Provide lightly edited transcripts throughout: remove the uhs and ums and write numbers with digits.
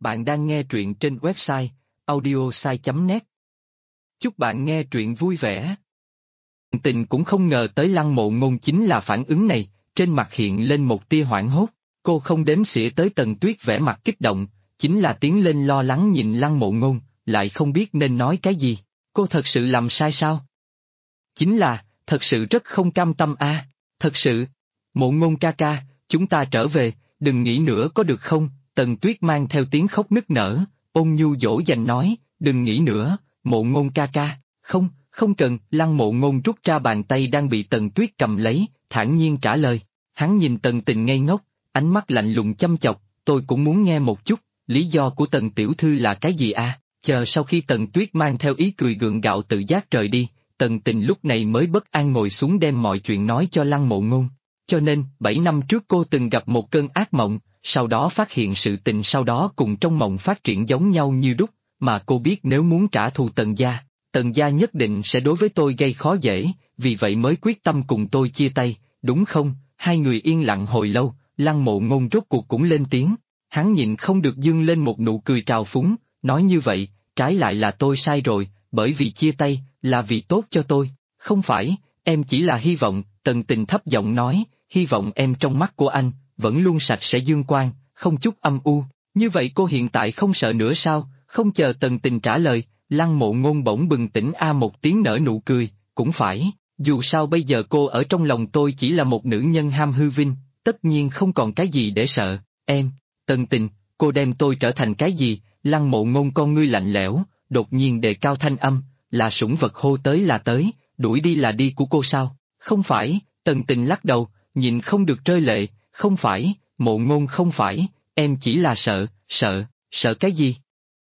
Bạn đang nghe truyện trên website audiosai.net. Chúc bạn nghe truyện vui vẻ. Tình cũng không ngờ tới Lăng Mộ Ngôn chính là phản ứng này, trên mặt hiện lên một tia hoảng hốt. Cô không đếm xỉa tới Tần Tuyết vẻ mặt kích động, chính là tiến lên lo lắng nhìn Lăng Mộ Ngôn, lại không biết nên nói cái gì. Cô thật sự làm sai sao? Chính là, thật sự rất không cam tâm a. Thật sự. Mộ Ngôn ca ca, chúng ta trở về, đừng nghĩ nữa có được không? Tần Tuyết mang theo tiếng khóc nức nở, ôn nhu dỗ dành nói, đừng nghĩ nữa, Mộ Ngôn ca ca, không, không cần. Lăng Mộ Ngôn rút ra bàn tay đang bị Tần Tuyết cầm lấy, thản nhiên trả lời. Hắn nhìn Tần Tình ngây ngốc, ánh mắt lạnh lùng chăm chọc, tôi cũng muốn nghe một chút, lý do của Tần tiểu thư là cái gì à? Chờ sau khi Tần Tuyết mang theo ý cười gượng gạo tự giác rời đi, Tần Tình lúc này mới bất an ngồi xuống đem mọi chuyện nói cho Lăng Mộ Ngôn. Cho nên, 7 năm trước cô từng gặp một cơn ác mộng, sau đó phát hiện sự tình sau đó cùng trong mộng phát triển giống nhau như đúc, mà cô biết nếu muốn trả thù Tần gia nhất định sẽ đối với tôi gây khó dễ, vì vậy mới quyết tâm cùng tôi chia tay, đúng không? Hai người yên lặng hồi lâu, Lăng Mộ Ngôn rốt cuộc cũng lên tiếng. Hắn nhịn không được dương lên một nụ cười trào phúng, nói như vậy, trái lại là tôi sai rồi, bởi vì chia tay, là vì tốt cho tôi, không phải, em chỉ là hy vọng. Tần Tình thấp giọng nói, hy vọng em trong mắt của anh, vẫn luôn sạch sẽ dương quang, không chút âm u. Như vậy cô hiện tại không sợ nữa sao? Không chờ Tần Tình trả lời, Lăng Mộ Ngôn bỗng bừng tỉnh một tiếng nở nụ cười, cũng phải, dù sao bây giờ cô ở trong lòng tôi chỉ là một nữ nhân ham hư vinh, tất nhiên không còn cái gì để sợ. Em, Tần Tình, cô đem tôi trở thành cái gì? Lăng Mộ Ngôn con ngươi lạnh lẽo, đột nhiên đề cao thanh âm, là sủng vật hô tới là tới, đuổi đi là đi của cô sao? Không phải. Tần Tình lắc đầu, nhịn không được rơi lệ, không phải, Mộ Ngôn không phải, em chỉ là sợ cái gì?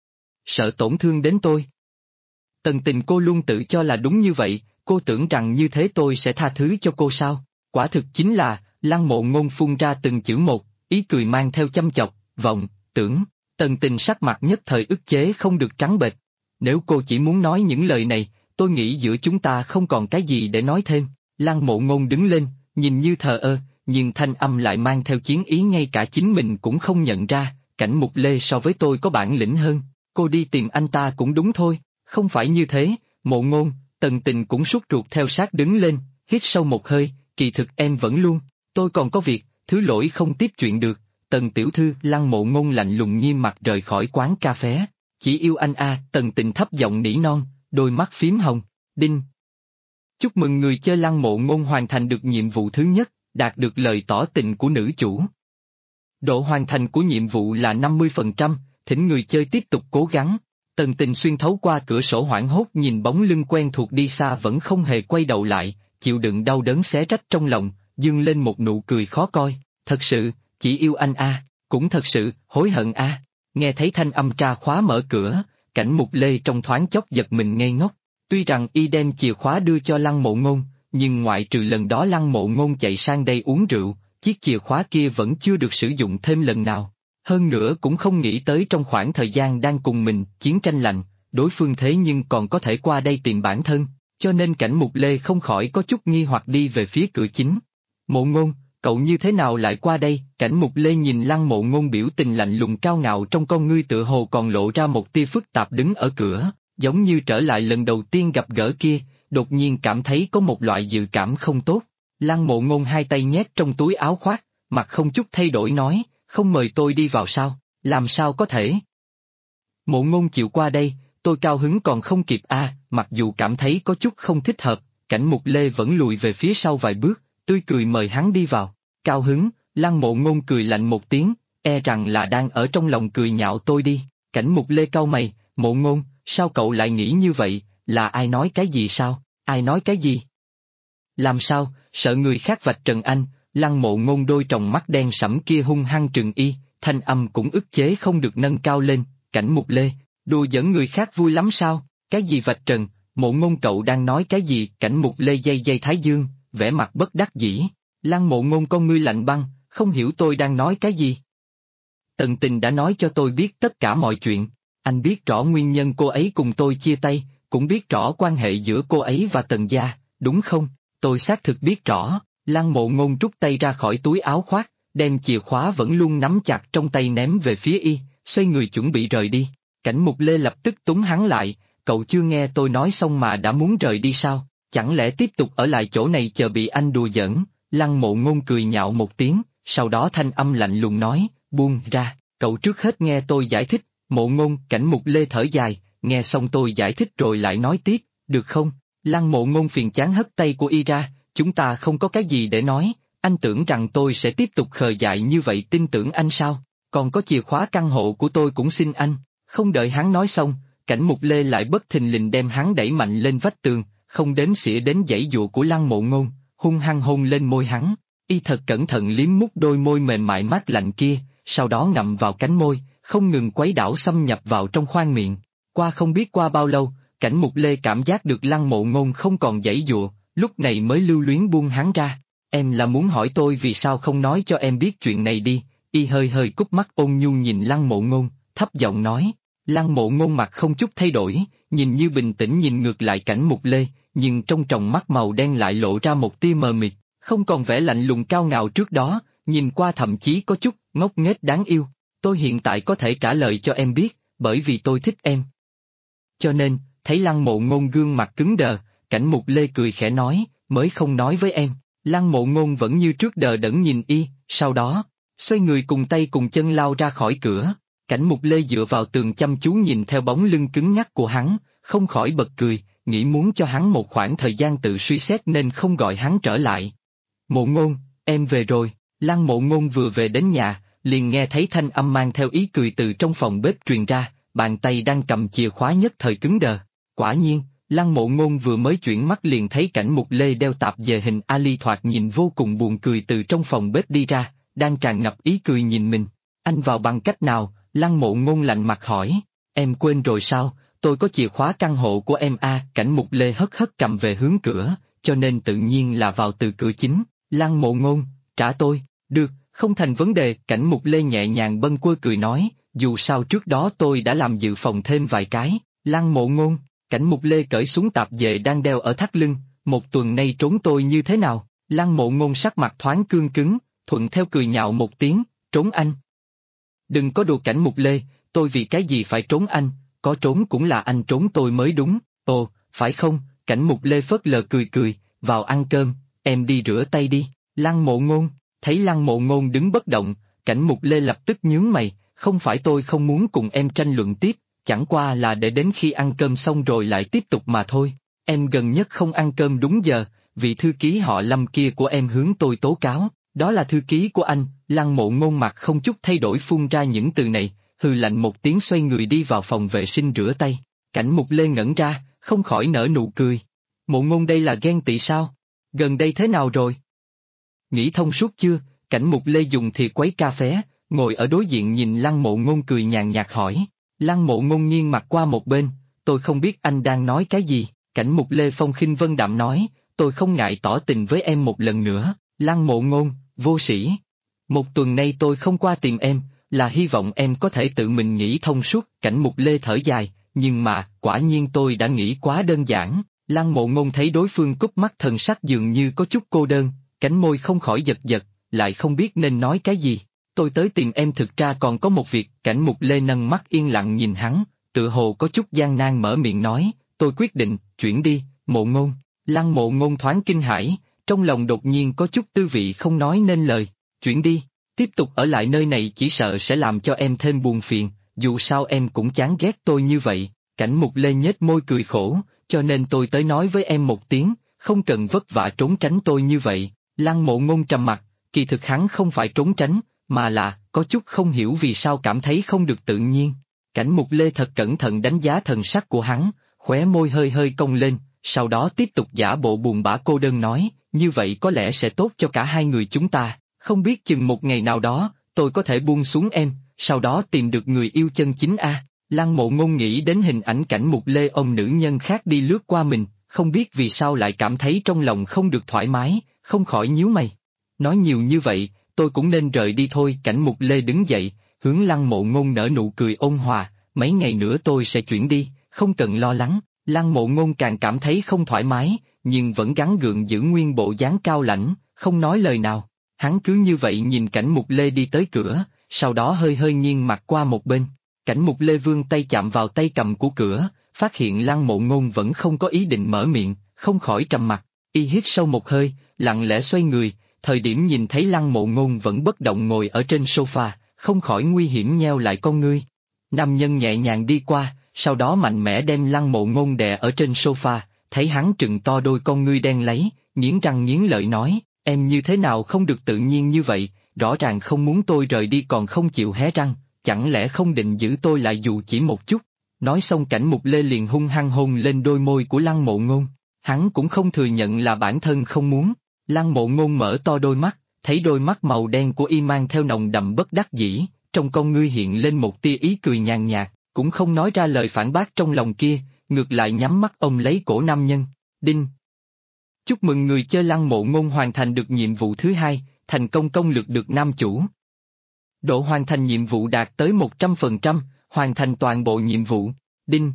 Sợ tổn thương đến tôi. Tần Tình, cô luôn tự cho là đúng như vậy, cô tưởng rằng như thế tôi sẽ tha thứ cho cô sao? Quả thực chính là, Lăng Mộ Ngôn phun ra từng chữ một, ý cười mang theo chăm chọc, tưởng. Tần Tình sắc mặt nhất thời ức chế không được trắng bệch. Nếu cô chỉ muốn nói những lời này, tôi nghĩ giữa chúng ta không còn cái gì để nói thêm. Lăng Mộ Ngôn đứng lên, nhìn như thờ ơ, nhưng thanh âm lại mang theo chiến ý, ngay cả chính mình cũng không nhận ra. Cảnh Mục Lê so với tôi có bản lĩnh hơn, cô đi tìm anh ta cũng đúng thôi. Không phải như thế, Mộ Ngôn. Tần Tình cũng sốt ruột theo sát đứng lên, hít sâu một hơi, kỳ thực em vẫn luôn, tôi còn có việc, thứ lỗi không tiếp chuyện được. Tần tiểu thư. Lăng Mộ Ngôn lạnh lùng nghiêm mặt rời khỏi quán cà phé. Chỉ yêu anh a. Tần Tình thấp giọng nỉ non, đôi mắt phím hồng. Đinh. Chúc mừng người chơi Lăng Mộ Ngôn hoàn thành được nhiệm vụ thứ nhất, đạt được lời tỏ tình của nữ chủ. Độ hoàn thành của nhiệm vụ là 50%, thỉnh người chơi tiếp tục cố gắng. Tần Tình xuyên thấu qua cửa sổ hoảng hốt nhìn bóng lưng quen thuộc đi xa vẫn không hề quay đầu lại, chịu đựng đau đớn xé rách trong lòng, dương lên một nụ cười khó coi. Thật sự, chỉ yêu anh a, cũng thật sự, hối hận a. Nghe thấy thanh âm tra khóa mở cửa, Cảnh Mục Lê trong thoáng chốc giật mình ngây ngốc. Tuy rằng y đem chìa khóa đưa cho Lăng Mộ Ngôn, nhưng ngoại trừ lần đó Lăng Mộ Ngôn chạy sang đây uống rượu, chiếc chìa khóa kia vẫn chưa được sử dụng thêm lần nào. Hơn nữa cũng không nghĩ tới trong khoảng thời gian đang cùng mình chiến tranh lạnh, đối phương thế nhưng còn có thể qua đây tìm bản thân, cho nên Cảnh Mục Lê không khỏi có chút nghi hoặc đi về phía cửa chính. Mộ Ngôn, cậu như thế nào lại qua đây? Cảnh Mục Lê nhìn Lăng Mộ Ngôn biểu tình lạnh lùng cao ngạo trong con ngươi tựa hồ còn lộ ra một tia phức tạp đứng ở cửa, giống như trở lại lần đầu tiên gặp gỡ kia, đột nhiên cảm thấy có một loại dự cảm không tốt. Lăng Mộ Ngôn hai tay nhét trong túi áo khoác, mặt không chút thay đổi nói, không mời tôi đi vào sao? Làm sao có thể? Mộ Ngôn chịu qua đây, tôi cao hứng còn không kịp a. Mặc dù cảm thấy có chút không thích hợp, Cảnh Mục Lê vẫn lùi về phía sau vài bước, tươi cười mời hắn đi vào. Cao hứng? Lăng Mộ Ngôn cười lạnh một tiếng, e rằng là đang ở trong lòng cười nhạo tôi đi. Cảnh Mục Lê cau mày, Mộ Ngôn, sao cậu lại nghĩ như vậy? Là ai nói cái gì sao? Ai nói cái gì? Làm sao, sợ người khác vạch trần anh? Lăng Mộ Ngôn đôi tròng mắt đen sẫm kia hung hăng trừng y, thanh âm cũng ức chế không được nâng cao lên. Cảnh Mục Lê, đùa giỡn người khác vui lắm sao? Cái gì vạch trần? Mộ Ngôn cậu đang nói cái gì? Cảnh Mục Lê dây thái dương, vẻ mặt bất đắc dĩ. Lăng Mộ Ngôn con ngươi lạnh băng, không hiểu tôi đang nói cái gì. Tần Tình đã nói cho tôi biết tất cả mọi chuyện, anh biết rõ nguyên nhân cô ấy cùng tôi chia tay, cũng biết rõ quan hệ giữa cô ấy và Tần gia, đúng không? Tôi xác thực biết rõ. Lăng Mộ Ngôn rút tay ra khỏi túi áo khoác, đem chìa khóa vẫn luôn nắm chặt trong tay ném về phía y, xoay người chuẩn bị rời đi. Cảnh Mục Lê lập tức túm hắn lại, cậu chưa nghe tôi nói xong mà đã muốn rời đi sao, chẳng lẽ tiếp tục ở lại chỗ này chờ bị anh đùa giỡn? Lăng Mộ Ngôn cười nhạo một tiếng, sau đó thanh âm lạnh lùng nói, buông ra, cậu trước hết nghe tôi giải thích. Mộ Ngôn, Cảnh Mục Lê thở dài, nghe xong tôi giải thích rồi lại nói tiếp, được không? Lăng Mộ Ngôn phiền chán hất tay của y ra, chúng ta không có cái gì để nói, anh tưởng rằng tôi sẽ tiếp tục khờ dại như vậy tin tưởng anh sao? Còn có chìa khóa căn hộ của tôi cũng xin anh. Không đợi hắn nói xong, Cảnh Mục Lê lại bất thình lình đem hắn đẩy mạnh lên vách tường, không đếm xỉa đến giãy giụa của Lăng Mộ Ngôn, hung hăng hôn lên môi hắn. Y thật cẩn thận liếm mút đôi môi mềm mại mát lạnh kia, sau đó ngậm vào cánh môi, không ngừng quấy đảo xâm nhập vào trong khoang miệng. Qua không biết qua bao lâu, Cảnh Mục Lê cảm giác được Lăng Mộ Ngôn không còn giãy giụa, lúc này mới lưu luyến buông hắn ra. Em là muốn hỏi tôi vì sao không nói cho em biết chuyện này đi. Y hơi hơi cúp mắt ôn nhu nhìn Lăng Mộ Ngôn, thấp giọng nói. Lăng Mộ Ngôn mặt không chút thay đổi, nhìn như bình tĩnh nhìn ngược lại Cảnh Mục Lê, nhưng trong tròng mắt màu đen lại lộ ra một tia mờ mịt, không còn vẻ lạnh lùng cao ngạo trước đó, nhìn qua thậm chí có chút ngốc nghếch đáng yêu. Tôi hiện tại có thể trả lời cho em biết, bởi vì tôi thích em. Cho nên, thấy Lăng Mộ Ngôn gương mặt cứng đờ, Cảnh Mục Lê cười khẽ nói, mới không nói với em. Lăng Mộ Ngôn vẫn như trước đờ đẫn nhìn y, sau đó, xoay người cùng tay cùng chân lao ra khỏi cửa. Cảnh Mục Lê dựa vào tường chăm chú nhìn theo bóng lưng cứng nhắc của hắn, không khỏi bật cười, nghĩ muốn cho hắn một khoảng thời gian tự suy xét nên không gọi hắn trở lại. Mộ Ngôn, em về rồi. Lăng Mộ Ngôn vừa về đến nhà, liền nghe thấy thanh âm mang theo ý cười từ trong phòng bếp truyền ra, bàn tay đang cầm chìa khóa nhất thời cứng đờ. Quả nhiên, Lăng Mộ Ngôn vừa mới chuyển mắt liền thấy Cảnh Mục Lê đeo tạp dề hình Ali thoạt nhìn vô cùng buồn cười từ trong phòng bếp đi ra, đang tràn ngập ý cười nhìn mình. Anh vào bằng cách nào? Lăng Mộ Ngôn lạnh mặt hỏi. Em quên rồi sao? Tôi có chìa khóa căn hộ của em a. Cảnh Mục Lê hất hất cầm về hướng cửa, cho nên tự nhiên là vào từ cửa chính. Lăng Mộ Ngôn, trả tôi. Được, không thành vấn đề. Cảnh Mục Lê nhẹ nhàng bâng quơ cười nói, dù sao trước đó tôi đã làm dự phòng thêm vài cái. Lăng Mộ Ngôn, Cảnh Mục Lê cởi xuống tạp dề đang đeo ở thắt lưng, một tuần nay trốn tôi như thế nào? Lăng Mộ Ngôn sắc mặt thoáng cương cứng, thuận theo cười nhạo một tiếng, trốn anh. Đừng có đùa Cảnh Mục Lê, tôi vì cái gì phải trốn anh, có trốn cũng là anh trốn tôi mới đúng. Ồ, phải không? Cảnh Mục Lê phớt lờ cười cười, vào ăn cơm, em đi rửa tay đi. Lăng Mộ Ngôn, thấy Lăng Mộ Ngôn đứng bất động, Cảnh Mục Lê lập tức nhướng mày, không phải tôi không muốn cùng em tranh luận tiếp, chẳng qua là để đến khi ăn cơm xong rồi lại tiếp tục mà thôi. Em gần nhất không ăn cơm đúng giờ, vị thư ký họ Lâm kia của em hướng tôi tố cáo, đó là thư ký của anh. Lăng Mộ Ngôn mặt không chút thay đổi phun ra những từ này, hừ lạnh một tiếng xoay người đi vào phòng vệ sinh rửa tay. Cảnh Mục Lê ngẩn ra, không khỏi nở nụ cười. Mộ Ngôn đây là ghen tị sao? Gần đây thế nào rồi? Nghĩ thông suốt chưa? Cảnh Mục Lê dùng thìa quấy cà phê, ngồi ở đối diện nhìn Lăng Mộ Ngôn cười nhàn nhạt hỏi. Lăng Mộ Ngôn nghiêng mặt qua một bên, tôi không biết anh đang nói cái gì. Cảnh Mục Lê phong khinh vân đạm nói, tôi không ngại tỏ tình với em một lần nữa. Lăng Mộ Ngôn, vô sĩ. Một tuần nay tôi không qua tìm em, là hy vọng em có thể tự mình nghĩ thông suốt. Cảnh Mục Lê thở dài, nhưng mà, quả nhiên tôi đã nghĩ quá đơn giản. Lăng Mộ Ngôn thấy đối phương cúp mắt thần sắc dường như có chút cô đơn, cánh môi không khỏi giật giật, lại không biết nên nói cái gì. Tôi tới tìm em thực ra còn có một việc. Cảnh Mục Lê nâng mắt yên lặng nhìn hắn, tựa hồ có chút gian nan mở miệng nói, tôi quyết định, chuyển đi, Mộ Ngôn. Lăng Mộ Ngôn thoáng kinh hãi, trong lòng đột nhiên có chút tư vị không nói nên lời. Chuyển đi, tiếp tục ở lại nơi này chỉ sợ sẽ làm cho em thêm buồn phiền, dù sao em cũng chán ghét tôi như vậy. Cảnh Mục Lê nhếch môi cười khổ, cho nên tôi tới nói với em một tiếng, không cần vất vả trốn tránh tôi như vậy. Lăng Mộ Ngôn trầm mặt, kỳ thực hắn không phải trốn tránh, mà là, có chút không hiểu vì sao cảm thấy không được tự nhiên. Cảnh Mục Lê thật cẩn thận đánh giá thần sắc của hắn, khóe môi hơi hơi cong lên, sau đó tiếp tục giả bộ buồn bã cô đơn nói, như vậy có lẽ sẽ tốt cho cả hai người chúng ta, không biết chừng một ngày nào đó, tôi có thể buông xuống em, sau đó tìm được người yêu chân chính a. Lăng Mộ Ngôn nghĩ đến hình ảnh Cảnh Mục Lê ôm nữ nhân khác đi lướt qua mình, không biết vì sao lại cảm thấy trong lòng không được thoải mái, không khỏi nhíu mày. Nói nhiều như vậy, tôi cũng nên rời đi thôi. Cảnh Mục Lê đứng dậy, hướng Lăng Mộ Ngôn nở nụ cười ôn hòa, mấy ngày nữa tôi sẽ chuyển đi, không cần lo lắng. Lăng Mộ Ngôn càng cảm thấy không thoải mái, nhưng vẫn gắng gượng giữ nguyên bộ dáng cao lãnh, không nói lời nào. Hắn cứ như vậy nhìn Cảnh Mục Lê đi tới cửa, sau đó hơi hơi nghiêng mặt qua một bên. Cảnh Mục Lê vươn tay chạm vào tay cầm của cửa, phát hiện Lăng Mộ Ngôn vẫn không có ý định mở miệng, không khỏi trầm mặt, y hít sâu một hơi, lặng lẽ xoay người, thời điểm nhìn thấy Lăng Mộ Ngôn vẫn bất động ngồi ở trên sofa, không khỏi nguy hiểm nheo lại con ngươi. Nam nhân nhẹ nhàng đi qua, sau đó mạnh mẽ đem Lăng Mộ Ngôn đè ở trên sofa, thấy hắn trừng to đôi con ngươi đen láy, nghiến răng nghiến lợi nói, em như thế nào không được tự nhiên như vậy, rõ ràng không muốn tôi rời đi còn không chịu hé răng, chẳng lẽ không định giữ tôi lại dù chỉ một chút. Nói xong Cảnh Mục Lê liền hung hăng hôn lên đôi môi của Lăng Mộ Ngôn, hắn cũng không thừa nhận là bản thân không muốn. Lăng Mộ Ngôn mở to đôi mắt, thấy đôi mắt màu đen của y mang theo nồng đậm bất đắc dĩ, trong con ngươi hiện lên một tia ý cười nhàn nhạt, cũng không nói ra lời phản bác trong lòng kia, ngược lại nhắm mắt ôm lấy cổ nam nhân. Đinh! Chúc mừng người chơi Lăng Mộ Ngôn hoàn thành được nhiệm vụ thứ 2, thành công công lược được nam chủ. Độ hoàn thành nhiệm vụ đạt tới 100%, hoàn thành toàn bộ nhiệm vụ. Đinh!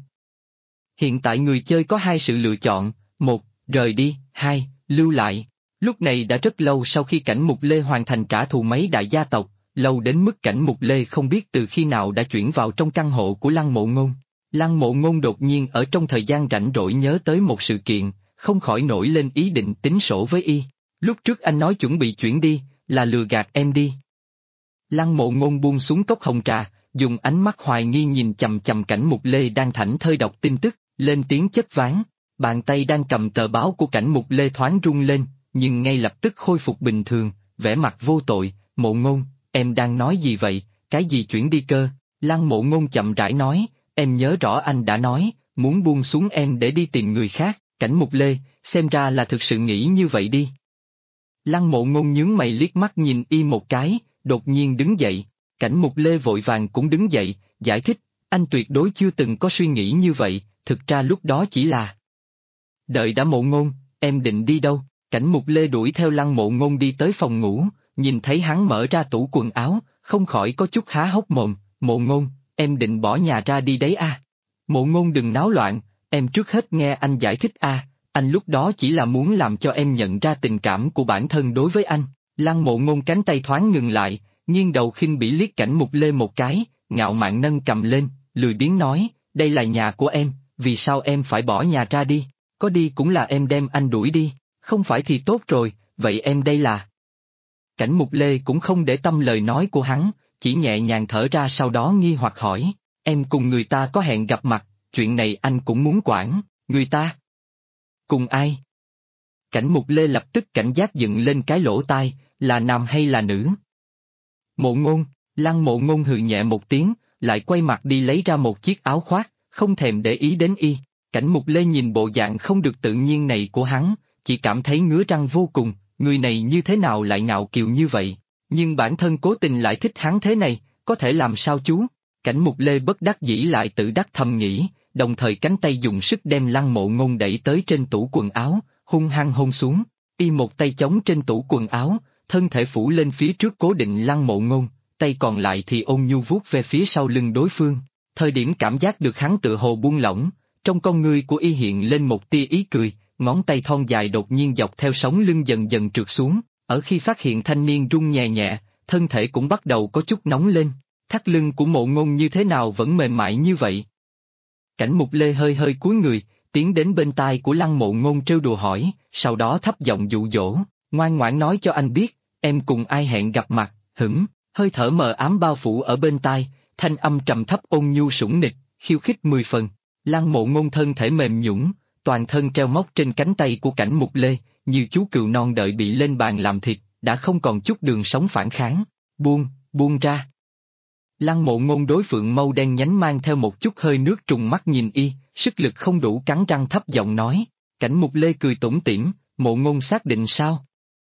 Hiện tại người chơi có 2 sự lựa chọn, 1. Rời đi, 2. Lưu lại. Lúc này đã rất lâu sau khi Cảnh Mục Lê hoàn thành trả thù mấy đại gia tộc, lâu đến mức Cảnh Mục Lê không biết từ khi nào đã chuyển vào trong căn hộ của Lăng Mộ Ngôn. Lăng Mộ Ngôn đột nhiên ở trong thời gian rảnh rỗi nhớ tới một sự kiện, không khỏi nổi lên ý định tính sổ với y. Lúc trước anh nói chuẩn bị chuyển đi, là lừa gạt em đi. Lăng Mộ Ngôn buông xuống cốc hồng trà, dùng ánh mắt hoài nghi nhìn chằm chằm Cảnh Mục Lê đang thảnh thơi đọc tin tức, lên tiếng chất ván. Bàn tay đang cầm tờ báo của Cảnh Mục Lê thoáng rung lên, nhưng ngay lập tức khôi phục bình thường, vẻ mặt vô tội. Mộ Ngôn, em đang nói gì vậy, cái gì chuyển đi cơ? Lăng Mộ Ngôn chậm rãi nói, em nhớ rõ anh đã nói, muốn buông xuống em để đi tìm người khác. Cảnh Mục Lê, xem ra là thực sự nghĩ như vậy đi. Lăng Mộ Ngôn nhướng mày liếc mắt nhìn y một cái, đột nhiên đứng dậy. Cảnh Mục Lê vội vàng cũng đứng dậy, giải thích, anh tuyệt đối chưa từng có suy nghĩ như vậy, thực ra lúc đó chỉ là... Đợi đã Mộ Ngôn, em định đi đâu? Cảnh Mục Lê đuổi theo Lăng Mộ Ngôn đi tới phòng ngủ, nhìn thấy hắn mở ra tủ quần áo, không khỏi có chút há hốc mồm. Mộ Ngôn, em định bỏ nhà ra đi đấy à? Mộ Ngôn đừng náo loạn, em trước hết nghe anh giải thích à, anh lúc đó chỉ là muốn làm cho em nhận ra tình cảm của bản thân đối với anh. Lăng Mộ Ngôn cánh tay thoáng ngừng lại, nghiêng đầu khinh bỉ liếc Cảnh Mục Lê một cái, ngạo mạn nâng cầm lên, lười biếng nói, đây là nhà của em, vì sao em phải bỏ nhà ra đi? Có đi cũng là em đem anh đuổi đi, không phải thì tốt rồi, vậy em đây là... Cảnh Mục Lê cũng không để tâm lời nói của hắn, chỉ nhẹ nhàng thở ra sau đó nghi hoặc hỏi, em cùng người ta có hẹn gặp mặt, chuyện này anh cũng muốn quản, người ta? Cùng ai? Cảnh Mục Lê lập tức cảnh giác dựng lên cái lỗ tai, là nam hay là nữ? Mộ Ngôn, Lăng Mộ Ngôn hừ nhẹ một tiếng, lại quay mặt đi lấy ra một chiếc áo khoác, không thèm để ý đến y. Cảnh Mục Lê nhìn bộ dạng không được tự nhiên này của hắn, chỉ cảm thấy ngứa răng vô cùng, người này như thế nào lại ngạo kiều như vậy, nhưng bản thân cố tình lại thích hắn thế này, có thể làm sao chú? Cảnh Mục Lê bất đắc dĩ lại tự đắc thầm nghĩ, đồng thời cánh tay dùng sức đem Lăng Mộ Ngôn đẩy tới trên tủ quần áo, hung hăng hôn xuống, y một tay chống trên tủ quần áo, thân thể phủ lên phía trước cố định Lăng Mộ Ngôn, tay còn lại thì ôn nhu vuốt về phía sau lưng đối phương. Thời điểm cảm giác được hắn tự hồ buông lỏng, trong con ngươi của y hiện lên một tia ý cười, ngón tay thon dài đột nhiên dọc theo sống lưng dần dần trượt xuống, ở khi phát hiện thanh niên rung nhẹ nhẹ, thân thể cũng bắt đầu có chút nóng lên, thắt lưng của Mộ Ngôn như thế nào vẫn mềm mại như vậy. Cảnh Mục Lê hơi hơi cúi người, tiến đến bên tai của Lăng Mộ Ngôn trêu đùa hỏi, sau đó thấp giọng dụ dỗ, ngoan ngoãn nói cho anh biết, em cùng ai hẹn gặp mặt, hơi thở mờ ám bao phủ ở bên tai, thanh âm trầm thấp ôn nhu sủng nịch, khiêu khích 10 phần. Lăng Mộ Ngôn thân thể mềm nhũn, toàn thân treo móc trên cánh tay của Cảnh Mục Lê, như chú cừu non đợi bị lên bàn làm thịt, đã không còn chút đường sống phản kháng. Buông ra. Lăng Mộ Ngôn đối phượng mâu đen nhánh mang theo một chút hơi nước trùng mắt nhìn y, sức lực không đủ cắn răng thấp giọng nói. Cảnh Mục Lê cười tủm tỉm, Mộ Ngôn xác định sao?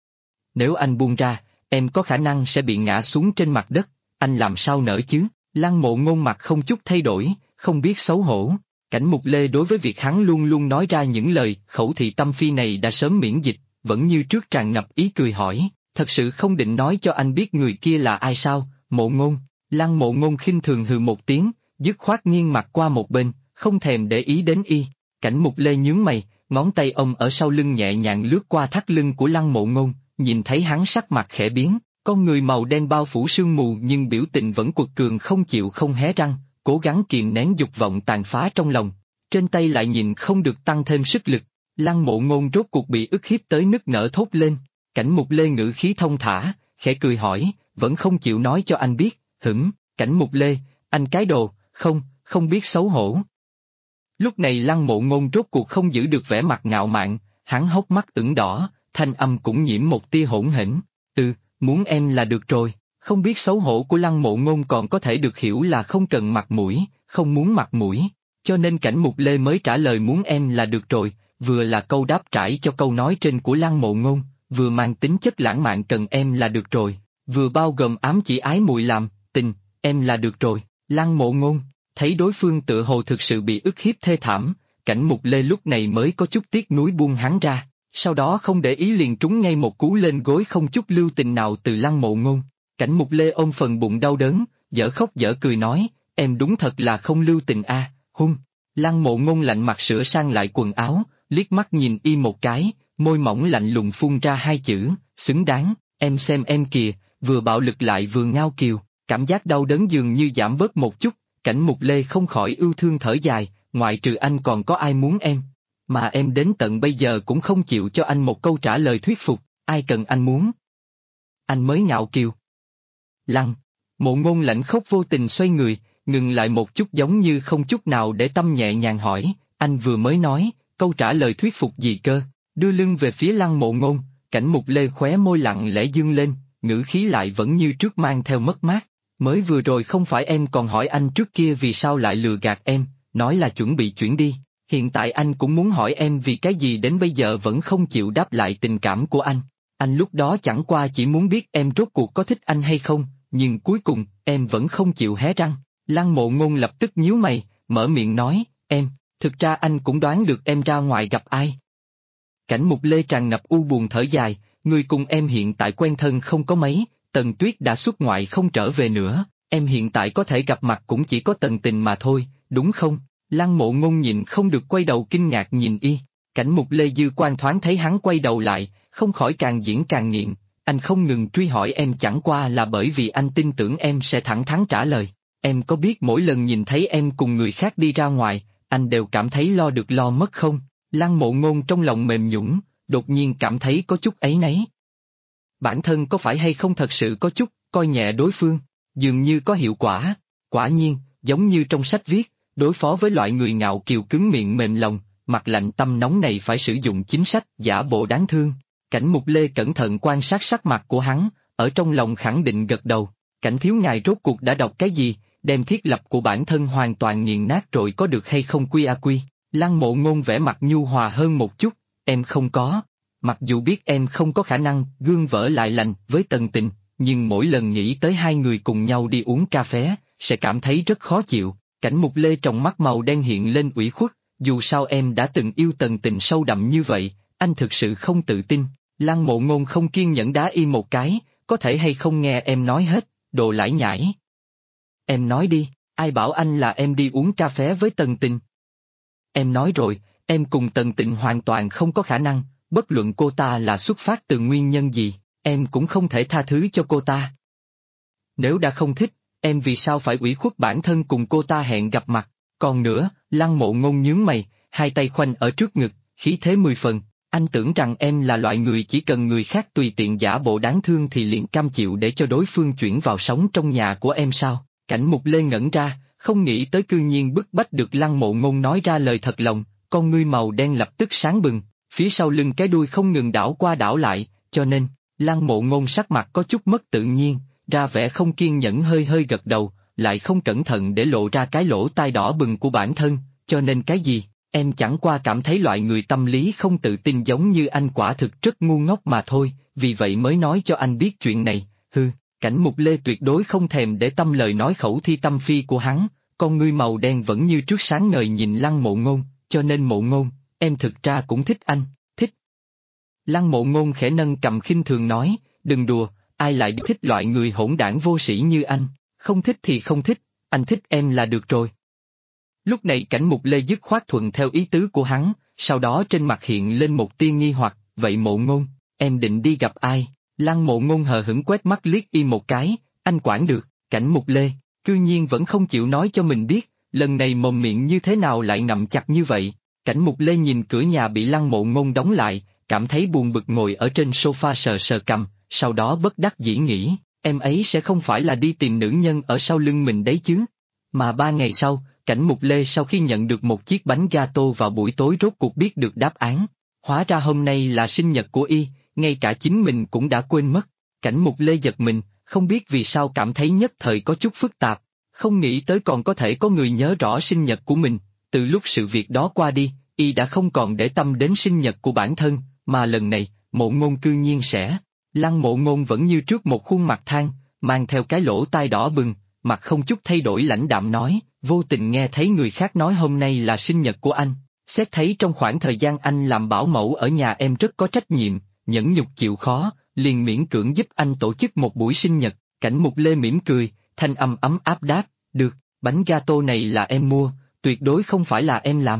Nếu anh buông ra, em có khả năng sẽ bị ngã xuống trên mặt đất, anh làm sao nỡ chứ? Lăng Mộ Ngôn mặt không chút thay đổi, không biết xấu hổ. Cảnh Mục Lê đối với việc hắn luôn luôn nói ra những lời khẩu thị tâm phi này đã sớm miễn dịch, vẫn như trước tràn ngập ý cười hỏi, thật sự không định nói cho anh biết người kia là ai sao? Mộ Ngôn. Lăng Mộ Ngôn khinh thường hừ một tiếng, dứt khoát nghiêng mặt qua một bên, không thèm để ý đến y. Cảnh Mục Lê nhướng mày, ngón tay ông ở sau lưng nhẹ nhàng lướt qua thắt lưng của Lăng Mộ Ngôn, nhìn thấy hắn sắc mặt khẽ biến, con người màu đen bao phủ sương mù nhưng biểu tình vẫn quật cường không chịu không hé răng, cố gắng kìm nén dục vọng tàn phá trong lòng, trên tay lại nhìn không được tăng thêm sức lực. Lăng Mộ Ngôn rốt cuộc bị ức hiếp tới nức nở thốt lên. Cảnh Mục Lê ngữ khí thông thả, khẽ cười hỏi, vẫn không chịu nói cho anh biết. Cảnh Mục Lê, anh cái đồ, không biết xấu hổ. Lúc này Lăng Mộ Ngôn rốt cuộc không giữ được vẻ mặt ngạo mạn, hắn hốc mắt ửng đỏ, thanh âm cũng nhiễm một tia hỗn hển. Muốn em là được rồi. Không biết xấu hổ của Lăng Mộ Ngôn còn có thể được hiểu là không cần mặt mũi, không muốn mặt mũi, cho nên Cảnh Mục Lê mới trả lời muốn em là được rồi, vừa là câu đáp trải cho câu nói trên của Lăng Mộ Ngôn, vừa mang tính chất lãng mạn cần em là được rồi, vừa bao gồm ám chỉ ái muội làm, tình, em là được rồi. Lăng Mộ Ngôn, thấy đối phương tựa hồ thực sự bị ức hiếp thê thảm, Cảnh Mục Lê lúc này mới có chút tiếc nuối buông hắn ra, sau đó không để ý liền trúng ngay một cú lên gối không chút lưu tình nào từ Lăng Mộ Ngôn. Cảnh Mục Lê ôm phần bụng đau đớn, dở khóc dở cười nói, em đúng thật là không lưu tình a, hung. Lăng Mộ Ngôn lạnh mặt sửa sang lại quần áo, liếc mắt nhìn y một cái, môi mỏng lạnh lùng phun ra hai chữ, xứng đáng, em xem em kìa, vừa bạo lực lại vừa ngao kiều, cảm giác đau đớn dường như giảm bớt một chút, Cảnh Mục Lê không khỏi ưu thương thở dài, ngoại trừ anh còn có ai muốn em, mà em đến tận bây giờ cũng không chịu cho anh một câu trả lời thuyết phục, ai cần anh muốn. Anh mới ngạo kiều. Lăng Mộ Ngôn lạnh khóc vô tình xoay người, ngừng lại một chút giống như không chút nào để tâm nhẹ nhàng hỏi, anh vừa mới nói, câu trả lời thuyết phục gì cơ, đưa lưng về phía Lăng Mộ Ngôn, Cảnh Mục Lê khóe môi lặng lẽ dương lên, ngữ khí lại vẫn như trước mang theo mất mát, mới vừa rồi không phải em còn hỏi anh trước kia vì sao lại lừa gạt em, nói là chuẩn bị chuyển đi, hiện tại anh cũng muốn hỏi em vì cái gì đến bây giờ vẫn không chịu đáp lại tình cảm của anh lúc đó chẳng qua chỉ muốn biết em rốt cuộc có thích anh hay không, nhưng cuối cùng em vẫn không chịu hé răng. Lăng Mộ Ngôn lập tức nhíu mày, mở miệng nói, thực ra anh cũng đoán được em ra ngoài gặp ai. Cảnh Mục Lê tràn ngập u buồn thở dài, người cùng em hiện tại quen thân không có mấy, Tần Tuyết đã xuất ngoại không trở về nữa, em hiện tại có thể gặp mặt cũng chỉ có Tần Tình mà thôi, đúng không? Lăng Mộ Ngôn nhìn không được quay đầu kinh ngạc nhìn y, Cảnh Mục Lê dư quan thoáng thấy hắn quay đầu lại, không khỏi càng diễn càng nghiện, anh không ngừng truy hỏi em chẳng qua là bởi vì anh tin tưởng em sẽ thẳng thắn trả lời. Em có biết mỗi lần nhìn thấy em cùng người khác đi ra ngoài, anh đều cảm thấy lo được lo mất không? Lăng Mộ Ngôn trong lòng mềm nhũn, đột nhiên cảm thấy có chút áy náy. Bản thân có phải hay không thật sự có chút coi nhẹ đối phương, dường như có hiệu quả. Quả nhiên, giống như trong sách viết, đối phó với loại người ngạo kiều cứng miệng mềm lòng, mặt lạnh tâm nóng này phải sử dụng chính sách giả bộ đáng thương. Cảnh Mục Lê cẩn thận quan sát sắc mặt của hắn, ở trong lòng khẳng định gật đầu. Cảnh thiếu ngài rốt cuộc đã đọc cái gì, đem thiết lập của bản thân hoàn toàn nghiền nát rồi có được hay không quy a quy. Lăng Mộ Ngôn vẻ mặt nhu hòa hơn một chút, em không có. Mặc dù biết em không có khả năng gương vỡ lại lành với Tần Tình, nhưng mỗi lần nghĩ tới hai người cùng nhau đi uống cà phé, sẽ cảm thấy rất khó chịu. Cảnh Mục Lê trong mắt màu đen hiện lên ủy khuất, dù sao em đã từng yêu Tần Tình sâu đậm như vậy, anh thực sự không tự tin. Lăng Mộ Ngôn không kiên nhẫn đá y một cái, có thể hay không nghe em nói hết, đồ lải nhải. Em nói đi, ai bảo anh là em đi uống cà phé với Tần Tình? Em nói rồi, em cùng Tần Tình hoàn toàn không có khả năng, bất luận cô ta là xuất phát từ nguyên nhân gì, em cũng không thể tha thứ cho cô ta. Nếu đã không thích, em vì sao phải ủy khuất bản thân cùng cô ta hẹn gặp mặt? Còn nữa, Lăng Mộ Ngôn nhướng mày, hai tay khoanh ở trước ngực, khí thế 10 phần. Anh tưởng rằng em là loại người chỉ cần người khác tùy tiện giả bộ đáng thương thì liền cam chịu để cho đối phương chuyển vào sống trong nhà của em sao? Cảnh Mục Lê ngẩn ra, không nghĩ tới cư nhiên bức bách được Lăng Mộ Ngôn nói ra lời thật lòng, con ngươi màu đen lập tức sáng bừng, phía sau lưng cái đuôi không ngừng đảo qua đảo lại, cho nên, Lăng Mộ Ngôn sắc mặt có chút mất tự nhiên, ra vẻ không kiên nhẫn hơi hơi gật đầu, lại không cẩn thận để lộ ra cái lỗ tai đỏ bừng của bản thân, cho nên cái gì? Em chẳng qua cảm thấy loại người tâm lý không tự tin giống như anh quả thực rất ngu ngốc mà thôi, vì vậy mới nói cho anh biết chuyện này, Cảnh Mục Lê tuyệt đối không thèm để tâm lời nói khẩu thi tâm phi của hắn, con ngươi màu đen vẫn như trước sáng ngời nhìn Lăng Mộ Ngôn, cho nên Mộ Ngôn, em thực ra cũng thích anh, thích. Lăng Mộ Ngôn khẽ nâng cầm khinh thường nói, đừng đùa, ai lại thích loại người hỗn đảng vô sĩ như anh, không thích thì không thích, anh thích em là được rồi. Lúc này Cảnh Mục Lê dứt khoát thuận theo ý tứ của hắn, sau đó trên mặt hiện lên một tia nghi hoặc, vậy Mộ Ngôn, em định đi gặp ai? Lăng Mộ Ngôn hờ hững quét mắt liếc y một cái, anh quản được. Cảnh Mục Lê, cư nhiên vẫn không chịu nói cho mình biết, lần này mồm miệng như thế nào lại ngậm chặt như vậy. Cảnh Mục Lê nhìn cửa nhà bị Lăng Mộ Ngôn đóng lại, cảm thấy buồn bực ngồi ở trên sofa sờ sờ cằm, sau đó bất đắc dĩ nghĩ, em ấy sẽ không phải là đi tìm nữ nhân ở sau lưng mình đấy chứ. Mà 3 ngày sau, Cảnh Mục Lê sau khi nhận được một chiếc bánh gato vào buổi tối rốt cuộc biết được đáp án. Hóa ra hôm nay là sinh nhật của y, ngay cả chính mình cũng đã quên mất. Cảnh Mục Lê giật mình, không biết vì sao cảm thấy nhất thời có chút phức tạp, không nghĩ tới còn có thể có người nhớ rõ sinh nhật của mình. Từ lúc sự việc đó qua đi, y đã không còn để tâm đến sinh nhật của bản thân, mà lần này, Mộ Ngôn cư nhiên sẽ. Lăng Mộ Ngôn vẫn như trước một khuôn mặt than, mang theo cái lỗ tai đỏ bừng, mặt không chút thay đổi lãnh đạm nói, vô tình nghe thấy người khác nói hôm nay là sinh nhật của anh. Xét thấy trong khoảng thời gian anh làm bảo mẫu ở nhà em rất có trách nhiệm, nhẫn nhục chịu khó, liền miễn cưỡng giúp anh tổ chức một buổi sinh nhật. Cảnh Mục Lê mỉm cười, thanh âm ấm áp đáp, được, bánh gato này là em mua, tuyệt đối không phải là em làm.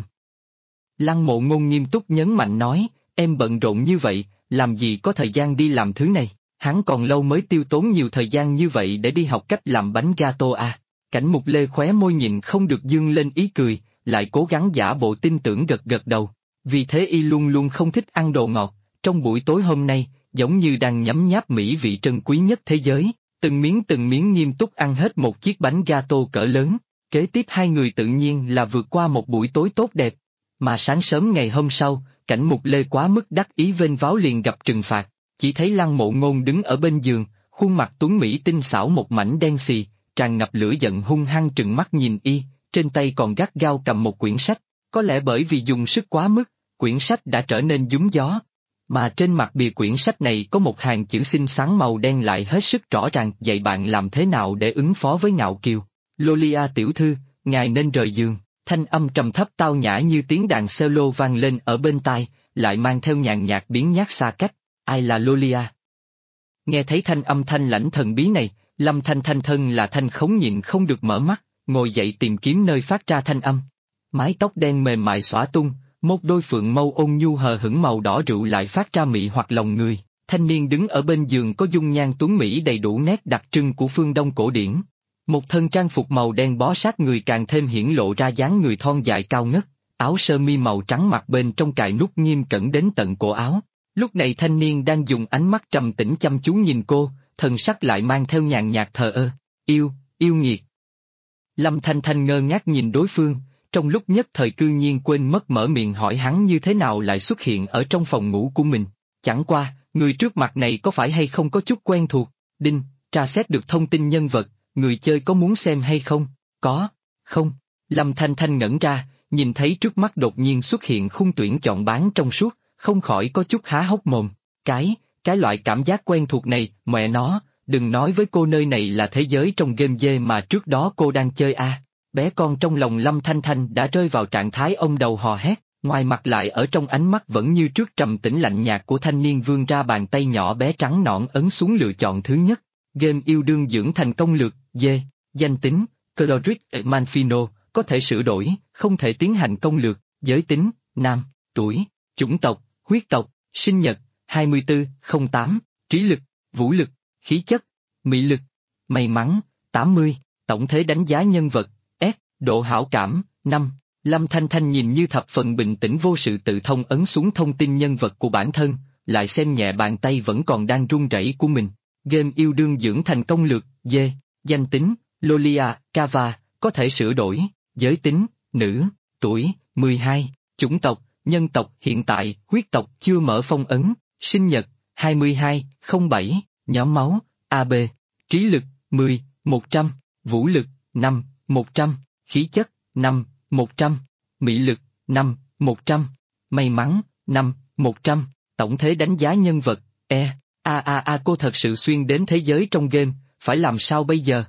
Lăng Mộ Ngôn nghiêm túc nhấn mạnh nói, em bận rộn như vậy, làm gì có thời gian đi làm thứ này, hắn còn lâu mới tiêu tốn nhiều thời gian như vậy để đi học cách làm bánh gato à. Cảnh Mục Lê khóe môi nhìn không được dương lên ý cười, lại cố gắng giả bộ tin tưởng gật gật đầu. Vì thế y luôn luôn không thích ăn đồ ngọt, trong buổi tối hôm nay, giống như đang nhấm nháp mỹ vị trân quý nhất thế giới, từng miếng nghiêm túc ăn hết một chiếc bánh gato cỡ lớn. Kế tiếp hai người tự nhiên là vượt qua một buổi tối tốt đẹp. Mà sáng sớm ngày hôm sau, Cảnh Mục Lê quá mức đắc ý vênh váo liền gặp trừng phạt, chỉ thấy Lăng Mộ Ngôn đứng ở bên giường, khuôn mặt tuấn mỹ tinh xảo một mảnh đen xì, tràn ngập lửa giận hung hăng trừng mắt nhìn y, trên tay còn gắt gao cầm một quyển sách, có lẽ bởi vì dùng sức quá mức, quyển sách đã trở nên nhúm gió. Mà trên mặt bìa quyển sách này có một hàng chữ xinh xắn màu đen lại hết sức rõ ràng dạy bạn làm thế nào để ứng phó với ngạo kiều. Lolia tiểu thư, ngài nên rời giường. Thanh âm trầm thấp tao nhã như tiếng đàn cello vang lên ở bên tai, lại mang theo nhàn nhạt biến nhát xa cách. Ai là Lolia? Nghe thấy thanh âm thanh lãnh thần bí này, Lâm Thanh Thanh thân là Thanh Khống nhịn không được mở mắt, ngồi dậy tìm kiếm nơi phát ra thanh âm. Mái tóc đen mềm mại xõa tung, một đôi phượng mâu ôn nhu hờ hững màu đỏ rượu lại phát ra mị hoặc lòng người. Thanh niên đứng ở bên giường có dung nhan tuấn mỹ đầy đủ nét đặc trưng của phương Đông cổ điển. Một thân trang phục màu đen bó sát người càng thêm hiển lộ ra dáng người thon dài cao ngất, áo sơ mi màu trắng mặc bên trong cài nút nghiêm cẩn đến tận cổ áo. Lúc này thanh niên đang dùng ánh mắt trầm tĩnh chăm chú nhìn cô, thần sắc lại mang theo nhàn nhạt thờ ơ, yêu nghiệt. Lâm Thanh Thanh ngơ ngác nhìn đối phương, trong lúc nhất thời cư nhiên quên mất mở miệng hỏi hắn như thế nào lại xuất hiện ở trong phòng ngủ của mình. Chẳng qua, người trước mặt này có phải hay không có chút quen thuộc, đinh, tra xét được thông tin nhân vật, người chơi có muốn xem hay không? Có, không. Lâm Thanh Thanh ngẩn ra, nhìn thấy trước mắt đột nhiên xuất hiện khung tuyển chọn bán trong suốt, không khỏi có chút há hốc mồm. Cái loại cảm giác quen thuộc này, mẹ nó, đừng nói với cô nơi này là thế giới trong game dê mà trước đó cô đang chơi à. Bé con trong lòng Lâm Thanh Thanh đã rơi vào trạng thái ông đầu hò hét, ngoài mặt lại ở trong ánh mắt vẫn như trước trầm tĩnh lạnh nhạt của thanh niên vươn ra bàn tay nhỏ bé trắng nõn ấn xuống lựa chọn thứ nhất. Game yêu đương dưỡng thành công lược, dê, danh tính, Cloris Manfino, có thể sửa đổi, không thể tiến hành công lược, giới tính, nam, tuổi, chủng tộc, huyết tộc, sinh nhật, 24/08, trí lực, vũ lực, khí chất, mị lực, may mắn, 80, tổng thế đánh giá nhân vật, S, độ hảo cảm, 5. Lâm Thanh Thanh nhìn như thập phần bình tĩnh vô sự tự thông ấn xuống thông tin nhân vật của bản thân, lại xem nhẹ bàn tay vẫn còn đang run rẩy của mình. Game yêu đương dưỡng thành công lược, dê, danh tính, Lolia, Cava, có thể sửa đổi, giới tính, nữ, tuổi, 12, chủng tộc, nhân tộc hiện tại, huyết tộc chưa mở phong ấn, sinh nhật, 22/07, nhóm máu, AB, trí lực, 10, 100, vũ lực, 5, 100, khí chất, 5, 100, mị lực, 5, 100, may mắn, 5, 100, tổng thế đánh giá nhân vật, E. Cô thật sự xuyên đến thế giới trong game, phải làm sao bây giờ?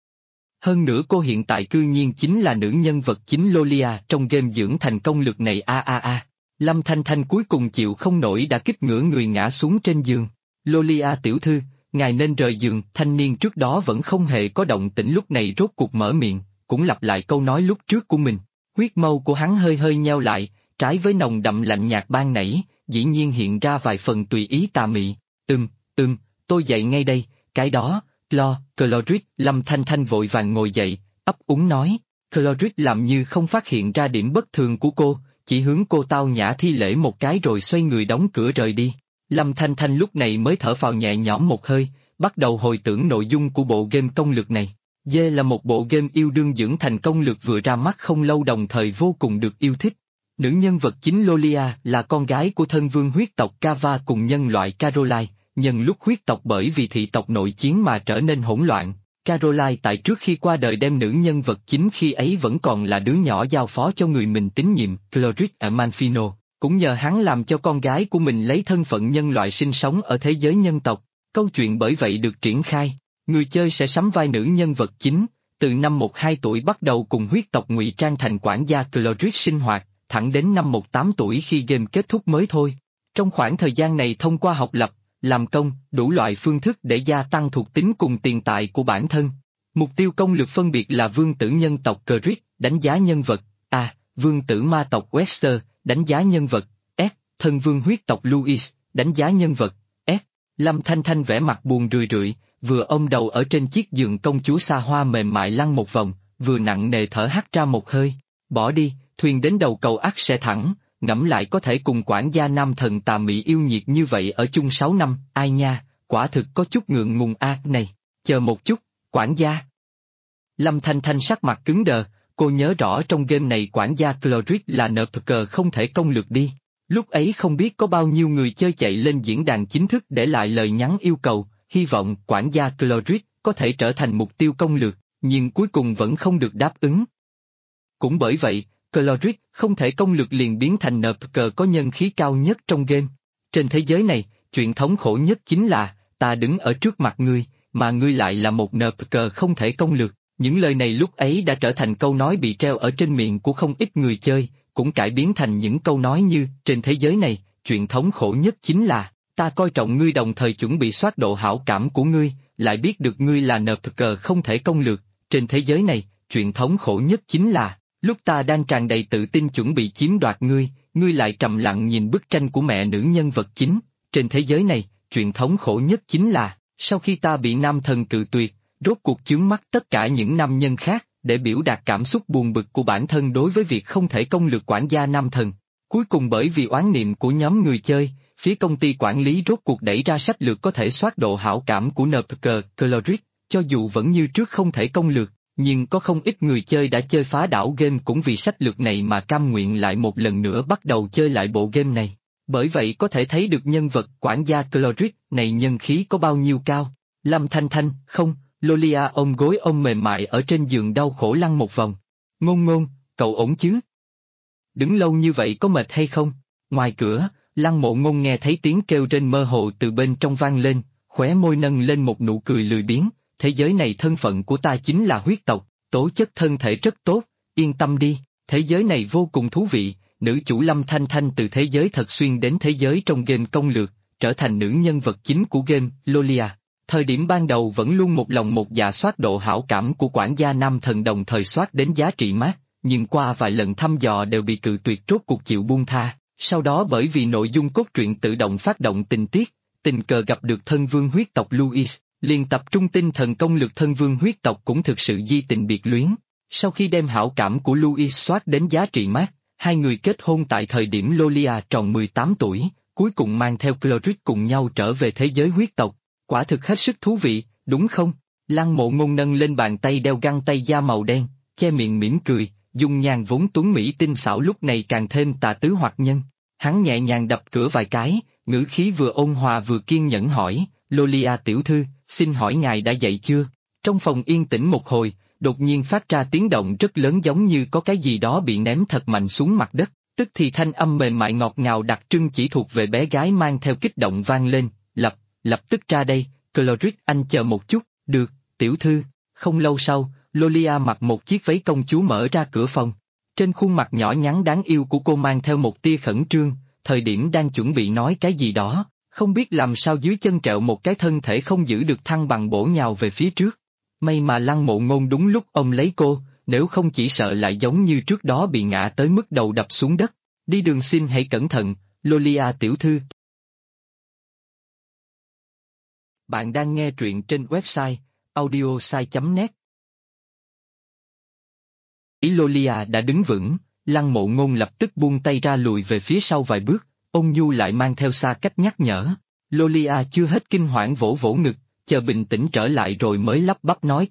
Hơn nữa cô hiện tại cư nhiên chính là nữ nhân vật chính Lolia trong game dưỡng thành công lược này Lâm Thanh Thanh cuối cùng chịu không nổi đã kích ngửa người ngã xuống trên giường. Lolia tiểu thư, ngài nên rời giường. Thanh niên trước đó vẫn không hề có động tĩnh lúc này rốt cuộc mở miệng, cũng lặp lại câu nói lúc trước của mình. Huyết mâu của hắn hơi hơi nheo lại, trái với nồng đậm lạnh nhạt ban nãy, dĩ nhiên hiện ra vài phần tùy ý tà mị. Tôi dậy ngay đây, cái đó, Clorid, Lâm Thanh Thanh vội vàng ngồi dậy, ấp úng nói. Clorid làm như không phát hiện ra điểm bất thường của cô, chỉ hướng cô tao nhã thi lễ một cái rồi xoay người đóng cửa rời đi. Lâm Thanh Thanh lúc này mới thở phào nhẹ nhõm một hơi, bắt đầu hồi tưởng nội dung của bộ game công lược này. Dê là một bộ game yêu đương dưỡng thành công lược vừa ra mắt không lâu đồng thời vô cùng được yêu thích. Nữ nhân vật chính Lolia là con gái của thân vương huyết tộc Kava cùng nhân loại Caroline, nhân lúc huyết tộc bởi vì thị tộc nội chiến mà trở nên hỗn loạn. Caroline tại trước khi qua đời đem nữ nhân vật chính khi ấy vẫn còn là đứa nhỏ giao phó cho người mình tín nhiệm, Clorid Amalfino, cũng nhờ hắn làm cho con gái của mình lấy thân phận nhân loại sinh sống ở thế giới nhân tộc. Câu chuyện bởi vậy được triển khai, người chơi sẽ sắm vai nữ nhân vật chính, từ năm 1-2 tuổi bắt đầu cùng huyết tộc ngụy trang thành quản gia Clorid sinh hoạt, thẳng đến năm 1-8 tuổi khi game kết thúc mới thôi. Trong khoảng thời gian này thông qua học lập, làm công, đủ loại phương thức để gia tăng thuộc tính cùng tiền tài của bản thân. Mục tiêu công lược phân biệt là vương tử nhân tộc Crit, đánh giá nhân vật A, vương tử ma tộc Wester, đánh giá nhân vật S, thân vương huyết tộc Louis, đánh giá nhân vật S. Lâm Thanh Thanh vẻ mặt buồn rười rượi, vừa ôm đầu ở trên chiếc giường công chúa xa hoa mềm mại lăn một vòng, vừa nặng nề thở hắt ra một hơi. Bỏ đi, thuyền đến đầu cầu ắt sẽ thẳng, ngẫm lại có thể cùng quản gia nam thần tà mị yêu nhiệt như vậy ở chung 6 năm, ai nha, quả thực có chút ngượng ngùng này, chờ một chút, quản gia. Lâm Thanh Thanh sắc mặt cứng đờ, cô nhớ rõ trong game này quản gia Clorid là NPC không thể công lược đi. Lúc ấy không biết có bao nhiêu người chơi chạy lên diễn đàn chính thức để lại lời nhắn yêu cầu, hy vọng quản gia Clorid có thể trở thành mục tiêu công lược, nhưng cuối cùng vẫn không được đáp ứng. Cũng bởi vậy, Clorid không thể công lược liền biến thành NPC có nhân khí cao nhất trong game. Trên thế giới này, chuyện thống khổ nhất chính là, ta đứng ở trước mặt ngươi, mà ngươi lại là một NPC không thể công lược. Những lời này lúc ấy đã trở thành câu nói bị treo ở trên miệng của không ít người chơi, cũng cải biến thành những câu nói như, trên thế giới này, chuyện thống khổ nhất chính là, ta coi trọng ngươi đồng thời chuẩn bị soát độ hảo cảm của ngươi, lại biết được ngươi là NPC không thể công lược. Trên thế giới này, chuyện thống khổ nhất chính là, lúc ta đang tràn đầy tự tin chuẩn bị chiếm đoạt ngươi, ngươi lại trầm lặng nhìn bức tranh của mẹ nữ nhân vật chính. Trên thế giới này, chuyện thống khổ nhất chính là, sau khi ta bị nam thần cự tuyệt, rốt cuộc chướng mắt tất cả những nam nhân khác, để biểu đạt cảm xúc buồn bực của bản thân đối với việc không thể công lược quản gia nam thần. Cuối cùng bởi vì oán niệm của nhóm người chơi, phía công ty quản lý rốt cuộc đẩy ra sách lược có thể soát độ hảo cảm của NPC Clorid, cho dù vẫn như trước không thể công lược, nhưng có không ít người chơi đã chơi phá đảo game cũng vì sách lược này mà cam nguyện lại một lần nữa bắt đầu chơi lại bộ game này. Bởi vậy có thể thấy được nhân vật quản gia Clorid này nhân khí có bao nhiêu cao. Lâm Thanh Thanh, không, Lolia ôm gối ôm mềm mại ở trên giường đau khổ lăn một vòng. Ngôn ngôn, cậu ổn chứ? Đứng lâu như vậy có mệt hay không? Ngoài cửa, Lăng Mộ Ngôn nghe thấy tiếng kêu rên mơ hồ từ bên trong vang lên, khóe môi nâng lên một nụ cười lười biếng. Thế giới này thân phận của ta chính là huyết tộc, tố chất thân thể rất tốt, yên tâm đi, thế giới này vô cùng thú vị. Nữ chủ Lâm Thanh Thanh từ thế giới thật xuyên đến thế giới trong game công lược, trở thành nữ nhân vật chính của game Lolia. Thời điểm ban đầu vẫn luôn một lòng một dạ soát độ hảo cảm của quản gia nam thần đồng thời soát đến giá trị mát, nhưng qua vài lần thăm dò đều bị cự tuyệt rốt cuộc chịu buông tha. Sau đó bởi vì nội dung cốt truyện tự động phát động tình tiết, tình cờ gặp được thân vương huyết tộc Louis, liền tập trung tinh thần công lược thân vương huyết tộc cũng thực sự di tình biệt luyến. Sau khi đem hảo cảm của Louis soát đến giá trị mát, hai người kết hôn tại thời điểm Lolia tròn 18 tuổi, cuối cùng mang theo Clorid cùng nhau trở về thế giới huyết tộc. Quả thực hết sức thú vị, đúng không? Lăng Mộ Ngôn nâng lên bàn tay đeo găng tay da màu đen, che miệng mỉm cười, dung nhan vốn tuấn mỹ tinh xảo lúc này càng thêm tà tứ hoặc nhân. Hắn nhẹ nhàng đập cửa vài cái, ngữ khí vừa ôn hòa vừa kiên nhẫn hỏi, Lolia tiểu thư, xin hỏi ngài đã dậy chưa? Trong phòng yên tĩnh một hồi, đột nhiên phát ra tiếng động rất lớn giống như có cái gì đó bị ném thật mạnh xuống mặt đất, tức thì thanh âm mềm mại ngọt ngào đặc trưng chỉ thuộc về bé gái mang theo kích động vang lên, lập tức ra đây, Clorid anh chờ một chút, được, tiểu thư. Không lâu sau, Lolia mặc một chiếc váy công chúa mở ra cửa phòng. Trên khuôn mặt nhỏ nhắn đáng yêu của cô mang theo một tia khẩn trương, thời điểm đang chuẩn bị nói cái gì đó, không biết làm sao dưới chân trẹo một cái thân thể không giữ được thăng bằng bổ nhào về phía trước. May mà Lăng Mộ Ngôn đúng lúc ôm lấy cô, nếu không chỉ sợ lại giống như trước đó bị ngã tới mức đầu đập xuống đất. Đi đường xin hãy cẩn thận, Lolia tiểu thư. Bạn đang nghe truyện trên website audiosai.net. Ý Lolia đã đứng vững, Lăng Mộ Ngôn lập tức buông tay ra lùi về phía sau vài bước, ôn nhu lại mang theo xa cách nhắc nhở. Lolia chưa hết kinh hoảng vỗ vỗ ngực, chờ bình tĩnh trở lại rồi mới lắp bắp nói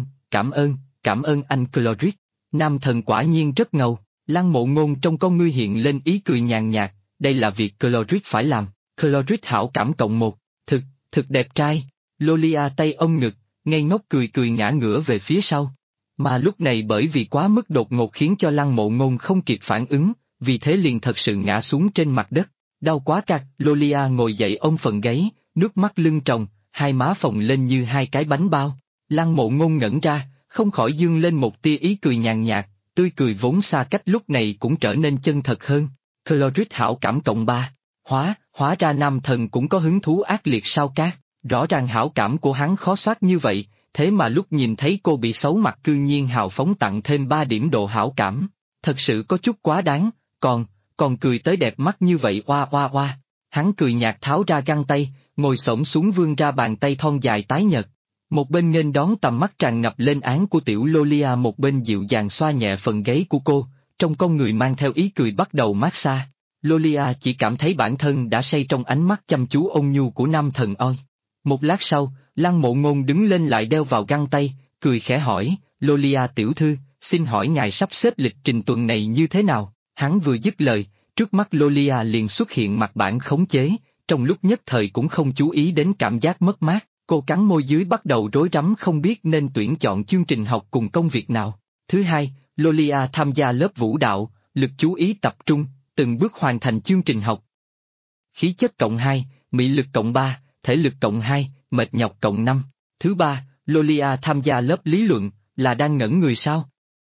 cảm ơn anh Cloris. Nam thần quả nhiên rất ngầu. Lăng Mộ Ngôn trong con ngươi hiện lên ý cười nhàn nhạt, đây là việc Cloris phải làm. Cloris hảo cảm cộng một, thực đẹp trai. Lolia tay ôm ngực, ngây ngốc cười ngã ngửa về phía sau. Mà lúc này bởi vì quá mức đột ngột khiến cho Lăng Mộ Ngôn không kịp phản ứng, vì thế liền thật sự ngã xuống trên mặt đất. Đau quá cặc, Lolia ngồi dậy ôm phần gáy, nước mắt lưng tròng, hai má phồng lên như hai cái bánh bao. Lăng Mộ Ngôn ngẩn ra, không khỏi dương lên một tia ý cười nhàn nhạt, tươi cười vốn xa cách lúc này cũng trở nên chân thật hơn. Cloris hảo cảm cộng 3. Hóa ra nam thần cũng có hứng thú ác liệt sao Cát, rõ ràng hảo cảm của hắn khó soát như vậy, thế mà lúc nhìn thấy cô bị xấu mặt cư nhiên hào phóng tặng thêm 3 điểm độ hảo cảm, thật sự có chút quá đáng, còn cười tới đẹp mắt như vậy oa. Hắn cười nhạt tháo ra găng tay, ngồi xổm xuống vươn ra bàn tay thon dài tái nhợt. Một bên nghênh đón tầm mắt tràn ngập lên án của tiểu Lolia, một bên dịu dàng xoa nhẹ phần gáy của cô, trong con người mang theo ý cười bắt đầu mát xa. Lolia chỉ cảm thấy bản thân đã say trong ánh mắt chăm chú ôn nhu của nam thần oi. Một lát sau, Lăng Mộ Ngôn đứng lên lại đeo vào găng tay, cười khẽ hỏi, Lolia tiểu thư, xin hỏi ngài sắp xếp lịch trình tuần này như thế nào? Hắn vừa dứt lời, trước mắt Lolia liền xuất hiện mặt bản khống chế, trong lúc nhất thời cũng không chú ý đến cảm giác mất mát, cô cắn môi dưới bắt đầu rối rắm không biết nên tuyển chọn chương trình học cùng công việc nào. Thứ hai, Lolia tham gia lớp vũ đạo, lực chú ý tập trung, từng bước hoàn thành chương trình học. Khí chất cộng 2, mị lực cộng 3, thể lực cộng 2, mệt nhọc cộng 5. Thứ ba, Lolia tham gia lớp lý luận, là đang ngẩn người sao?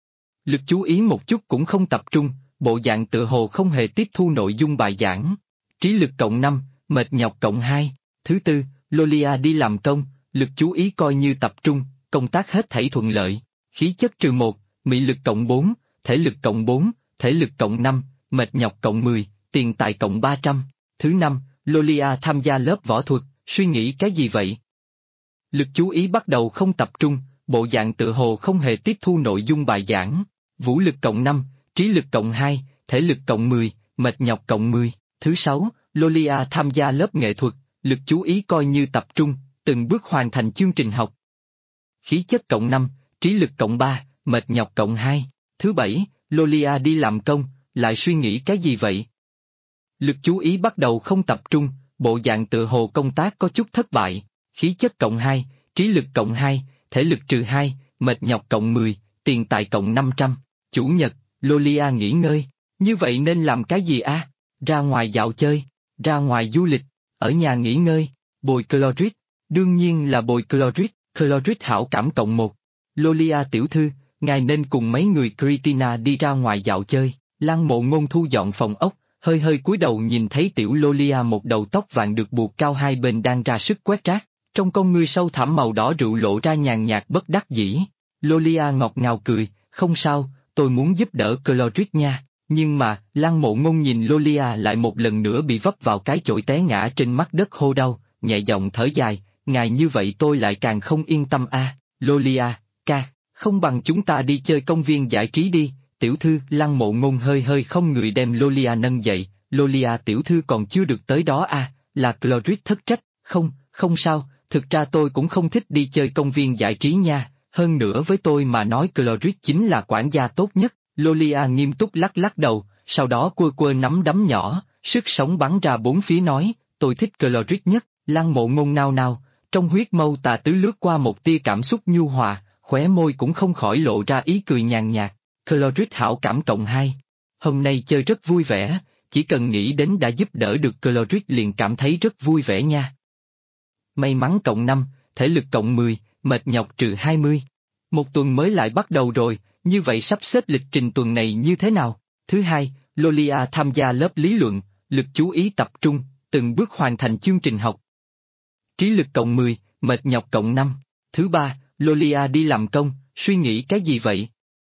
Lực chú ý một chút cũng không tập trung, bộ dạng tựa hồ không hề tiếp thu nội dung bài giảng. Trí lực cộng 5, mệt nhọc cộng 2. Thứ tư, Lolia đi làm công, lực chú ý coi như tập trung, công tác hết thảy thuận lợi. Khí chất trừ 1, mị lực cộng 4, thể lực cộng 4, thể lực cộng 5, mệt nhọc cộng 10, tiền tài cộng 300. Thứ năm, Lolia tham gia lớp võ thuật, suy nghĩ cái gì vậy? Lực chú ý bắt đầu không tập trung, bộ dạng tựa hồ không hề tiếp thu nội dung bài giảng. Vũ lực cộng 5, trí lực cộng 2, thể lực cộng 10, mệt nhọc cộng 10. Thứ sáu, Lolia tham gia lớp nghệ thuật, lực chú ý coi như tập trung, từng bước hoàn thành chương trình học. Khí chất cộng 5, trí lực cộng 3, mệt nhọc cộng 2. Thứ bảy, Lolia đi làm công, lại suy nghĩ cái gì vậy? Lực chú ý bắt đầu không tập trung, bộ dạng tựa hồ công tác có chút thất bại. Khí chất cộng 2, trí lực cộng 2, thể lực trừ 2, mệt nhọc cộng 10, tiền tài cộng 500. Chủ nhật, Lolia nghỉ ngơi, như vậy nên làm cái gì a? Ra ngoài dạo chơi, ra ngoài du lịch, ở nhà nghỉ ngơi, bồi Cloris, đương nhiên là bồi Cloris. Cloris hảo cảm cộng 1. Lolia tiểu thư, ngài nên cùng mấy người Christina đi ra ngoài dạo chơi. Lăng Mộ Ngôn thu dọn phòng ốc, hơi cúi đầu nhìn thấy tiểu Lolia một đầu tóc vàng được buộc cao hai bên đang ra sức quét rác, trong con ngươi sâu thẳm màu đỏ rượu lộ ra nhàn nhạt bất đắc dĩ. Lolia ngọt ngào cười, không sao, tôi muốn giúp đỡ Cloris nha. Nhưng mà, Lăng Mộ Ngôn nhìn Lolia lại một lần nữa bị vấp vào cái chổi té ngã trên mặt đất hô đau, nhẹ giọng thở dài, ngài như vậy tôi lại càng không yên tâm a. Lolia, không bằng chúng ta đi chơi công viên giải trí đi, tiểu thư. Lăng Mộ Ngôn hơi không người đem Lolia nâng dậy, Lolia tiểu thư còn chưa được tới đó a. Là Cloris thất trách, không sao, thực ra tôi cũng không thích đi chơi công viên giải trí nha, hơn nữa với tôi mà nói Cloris chính là quản gia tốt nhất. Lolia nghiêm túc lắc đầu, sau đó quơ nắm đấm nhỏ, sức sống bắn ra bốn phía nói, tôi thích Cloris nhất. Lăng Mộ Ngôn nao, trong huyết mâu tà tứ lướt qua một tia cảm xúc nhu hòa, khóe môi cũng không khỏi lộ ra ý cười nhàn nhạt. Cloris hảo cảm cộng 2. Hôm nay chơi rất vui vẻ, chỉ cần nghĩ đến đã giúp đỡ được Cloris liền cảm thấy rất vui vẻ nha. May mắn cộng 5, thể lực cộng 10, mệt nhọc trừ 20. Một tuần mới lại bắt đầu rồi, như vậy sắp xếp lịch trình tuần này như thế nào? Thứ hai, Lolia tham gia lớp lý luận, lực chú ý tập trung, từng bước hoàn thành chương trình học. Trí lực cộng 10, mệt nhọc cộng 5. Thứ ba, Lolia đi làm công, suy nghĩ cái gì vậy?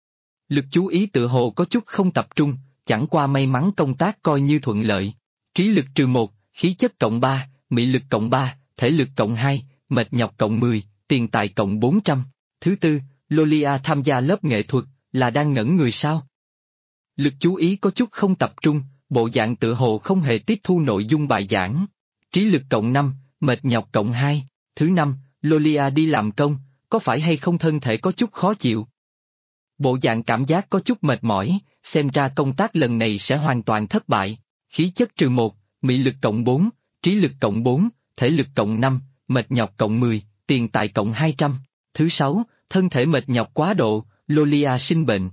Lực chú ý tựa hồ có chút không tập trung, chẳng qua may mắn công tác coi như thuận lợi. Trí lực trừ 1, khí chất cộng 3, mị lực cộng 3, thể lực cộng 2, mệt nhọc cộng 10, tiền tài cộng 400. Thứ tư, Lolia tham gia lớp nghệ thuật, là đang ngẩn người sao? Lực chú ý có chút không tập trung, bộ dạng tựa hồ không hề tiếp thu nội dung bài giảng. Trí lực cộng 5, mệt nhọc cộng 2. Thứ năm, Lolia đi làm công, có phải hay không thân thể có chút khó chịu? Bộ dạng cảm giác có chút mệt mỏi, xem ra công tác lần này sẽ hoàn toàn thất bại. Khí chất trừ 1, mị lực cộng 4, trí lực cộng 4, thể lực cộng 5, mệt nhọc cộng 10, tiền tài cộng 200. Thứ sáu, thân thể mệt nhọc quá độ, Lolia sinh bệnh.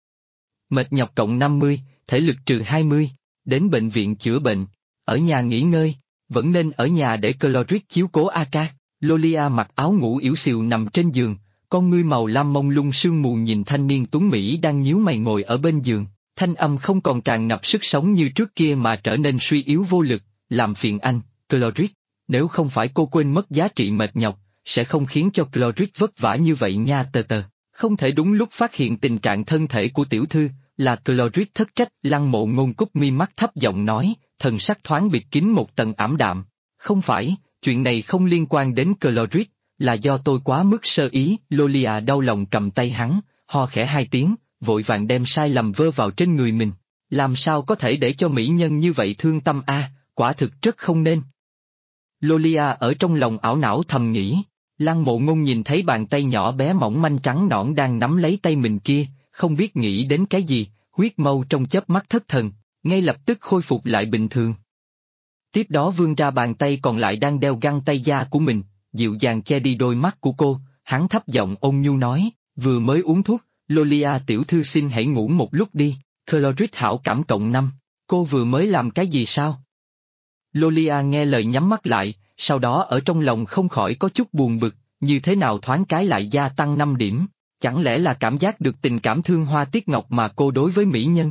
Mệt nhọc cộng 50, thể lực trừ 20, đến bệnh viện chữa bệnh, ở nhà nghỉ ngơi, vẫn nên ở nhà để Cloris chiếu cố Aka. Lolia mặc áo ngủ yểu xìu nằm trên giường, con ngươi màu lam mông lung sương mù nhìn thanh niên tuấn Mỹ đang nhíu mày ngồi ở bên giường, thanh âm không còn tràn ngập sức sống như trước kia mà trở nên suy yếu vô lực, làm phiền anh, Cloris, nếu không phải cô quên mất giá trị mệt nhọc, sẽ không khiến cho Cloris vất vả như vậy nha tờ tờ. Không thể đúng lúc phát hiện tình trạng thân thể của tiểu thư, là Cloris thất trách. Lăng Mộ Ngôn cúp mi mắt thấp giọng nói, thần sắc thoáng bịt kín một tầng ảm đạm. Không phải, chuyện này không liên quan đến Cloris, là do tôi quá mức sơ ý. Lolia đau lòng cầm tay hắn, ho khẽ 2 tiếng, vội vàng đem sai lầm vơ vào trên người mình. Làm sao có thể để cho mỹ nhân như vậy thương tâm a, quả thực rất không nên. Lolia ở trong lòng ảo não thầm nghĩ. Lăng Mộ Ngôn nhìn thấy bàn tay nhỏ bé mỏng manh trắng nõn đang nắm lấy tay mình kia, không biết nghĩ đến cái gì, huyết mâu trong chớp mắt thất thần, ngay lập tức khôi phục lại bình thường. Tiếp đó vươn ra bàn tay còn lại đang đeo găng tay da của mình, dịu dàng che đi đôi mắt của cô, hắn thấp giọng ôn nhu nói, vừa mới uống thuốc, Lolia tiểu thư xin hãy ngủ một lúc đi. Cloris hảo cảm cộng 5, cô vừa mới làm cái gì sao? Lolia nghe lời nhắm mắt lại, sau đó ở trong lòng không khỏi có chút buồn bực, như thế nào thoáng cái lại gia tăng 5 điểm, chẳng lẽ là cảm giác được tình cảm thương hoa tiết ngọc mà cô đối với mỹ nhân?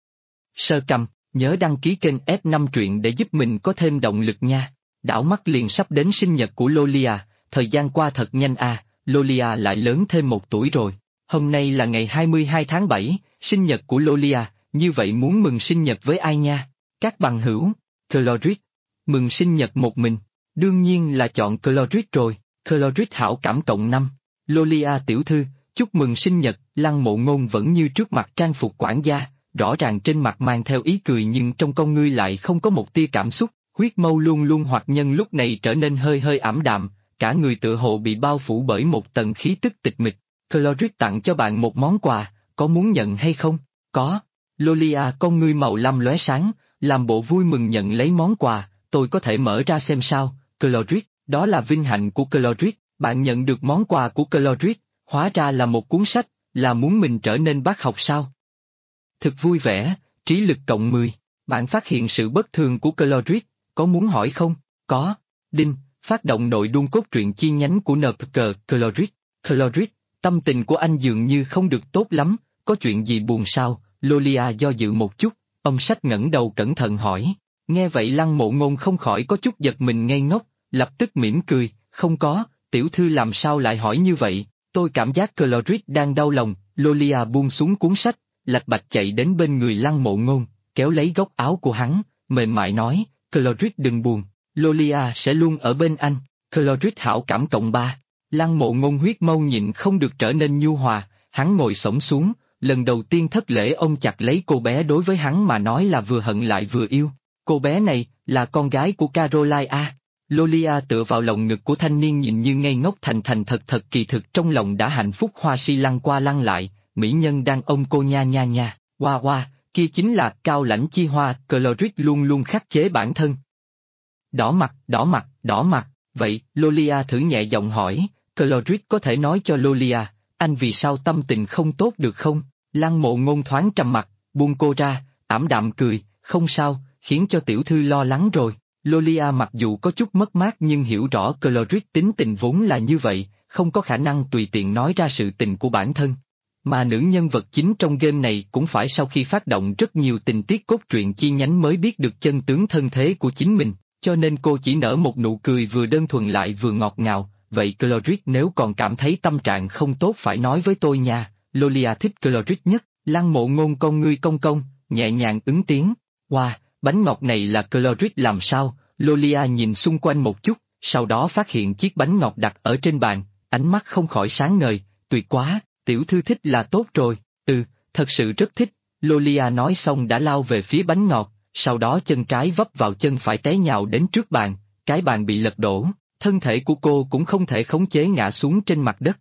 Sơ cầm, nhớ đăng ký kênh F5 truyện để giúp mình có thêm động lực nha. Đảo mắt liền sắp đến sinh nhật của Lolia, thời gian qua thật nhanh à, Lolia lại lớn thêm 1 tuổi rồi. Hôm nay là ngày 22 tháng 7, sinh nhật của Lolia, như vậy muốn mừng sinh nhật với ai nha? Các bằng hữu, Cloris, mừng sinh nhật một mình, đương nhiên là chọn Cloris rồi. Cloris hảo cảm cộng 5, Lolia tiểu thư, chúc mừng sinh nhật. Lăng Mộ Ngôn vẫn như trước mặt trang phục quản gia, rõ ràng trên mặt mang theo ý cười nhưng trong con ngươi lại không có một tia cảm xúc, huyết mâu luôn luôn hoặc nhân lúc này trở nên hơi hơi ảm đạm, cả người tựa hồ bị bao phủ bởi một tầng khí tức tịch mịch. Cloris tặng cho bạn một món quà, có muốn nhận hay không? Có. Lolia con ngươi màu lam lóe sáng, làm bộ vui mừng nhận lấy món quà, tôi có thể mở ra xem sao? Cloris, đó là vinh hạnh của Cloris, bạn nhận được món quà của Cloris, hóa ra là một cuốn sách, là muốn mình trở nên bác học sao? Thực vui vẻ, trí lực cộng 10, bạn phát hiện sự bất thường của Cloris, có muốn hỏi không? Có. Đinh, phát động nội dung cốt truyện chi nhánh của NPG. Cloris, Cloris, tâm tình của anh dường như không được tốt lắm, có chuyện gì buồn sao? Lolia do dự một chút, ông sách ngẩng đầu cẩn thận hỏi. Nghe vậy Lăng Mộ Ngôn không khỏi có chút giật mình ngây ngốc, lập tức mỉm cười, không có, tiểu thư làm sao lại hỏi như vậy, tôi cảm giác Cloris đang đau lòng. Lolia buông xuống cuốn sách, lạch bạch chạy đến bên người Lăng Mộ Ngôn, kéo lấy góc áo của hắn, mềm mại nói, Cloris đừng buồn, Lolia sẽ luôn ở bên anh. Cloris hảo cảm cộng 3, Lăng Mộ Ngôn huyết mâu nhịn không được trở nên nhu hòa, hắn ngồi xổm xuống, lần đầu tiên thất lễ ôm chặt lấy cô bé, đối với hắn mà nói là vừa hận lại vừa yêu. Cô bé này, là con gái của Caroline a. Lolia tựa vào lồng ngực của thanh niên nhìn như ngây ngốc, thành thành thật thật, kỳ thực trong lòng đã hạnh phúc. Hoa si lăn qua lăn lại, mỹ nhân đang ôm cô nha nha nha, hoa hoa, kia chính là Cao Lãnh Chi Hoa. Cloris luôn luôn khắc chế bản thân. Đỏ mặt, đỏ mặt, đỏ mặt, vậy, Lolia thử nhẹ giọng hỏi, Cloris có thể nói cho Lolia, anh vì sao tâm tình không tốt được không? Lăng Mộ Ngôn thoáng trầm mặt, buông cô ra, ảm đạm cười, không sao, khiến cho tiểu thư lo lắng rồi. Lolia mặc dù có chút mất mát nhưng hiểu rõ Cloris tính tình vốn là như vậy, không có khả năng tùy tiện nói ra sự tình của bản thân. Mà nữ nhân vật chính trong game này cũng phải sau khi phát động rất nhiều tình tiết cốt truyện chi nhánh mới biết được chân tướng thân thế của chính mình, cho nên cô chỉ nở một nụ cười vừa đơn thuần lại vừa ngọt ngào. Vậy Cloris nếu còn cảm thấy tâm trạng không tốt phải nói với tôi nha. Lolia thích Cloris nhất. Lăng Mộ Ngôn con ngươi cong cong, nhẹ nhàng ứng tiếng. Wow, bánh ngọt này là Cloris làm sao? Lolia nhìn xung quanh một chút, sau đó phát hiện chiếc bánh ngọt đặt ở trên bàn, ánh mắt không khỏi sáng ngời, tuyệt quá, tiểu thư thích là tốt rồi, thật sự rất thích, Lolia nói xong đã lao về phía bánh ngọt, sau đó chân trái vấp vào chân phải té nhào đến trước bàn, cái bàn bị lật đổ, thân thể của cô cũng không thể khống chế ngã xuống trên mặt đất.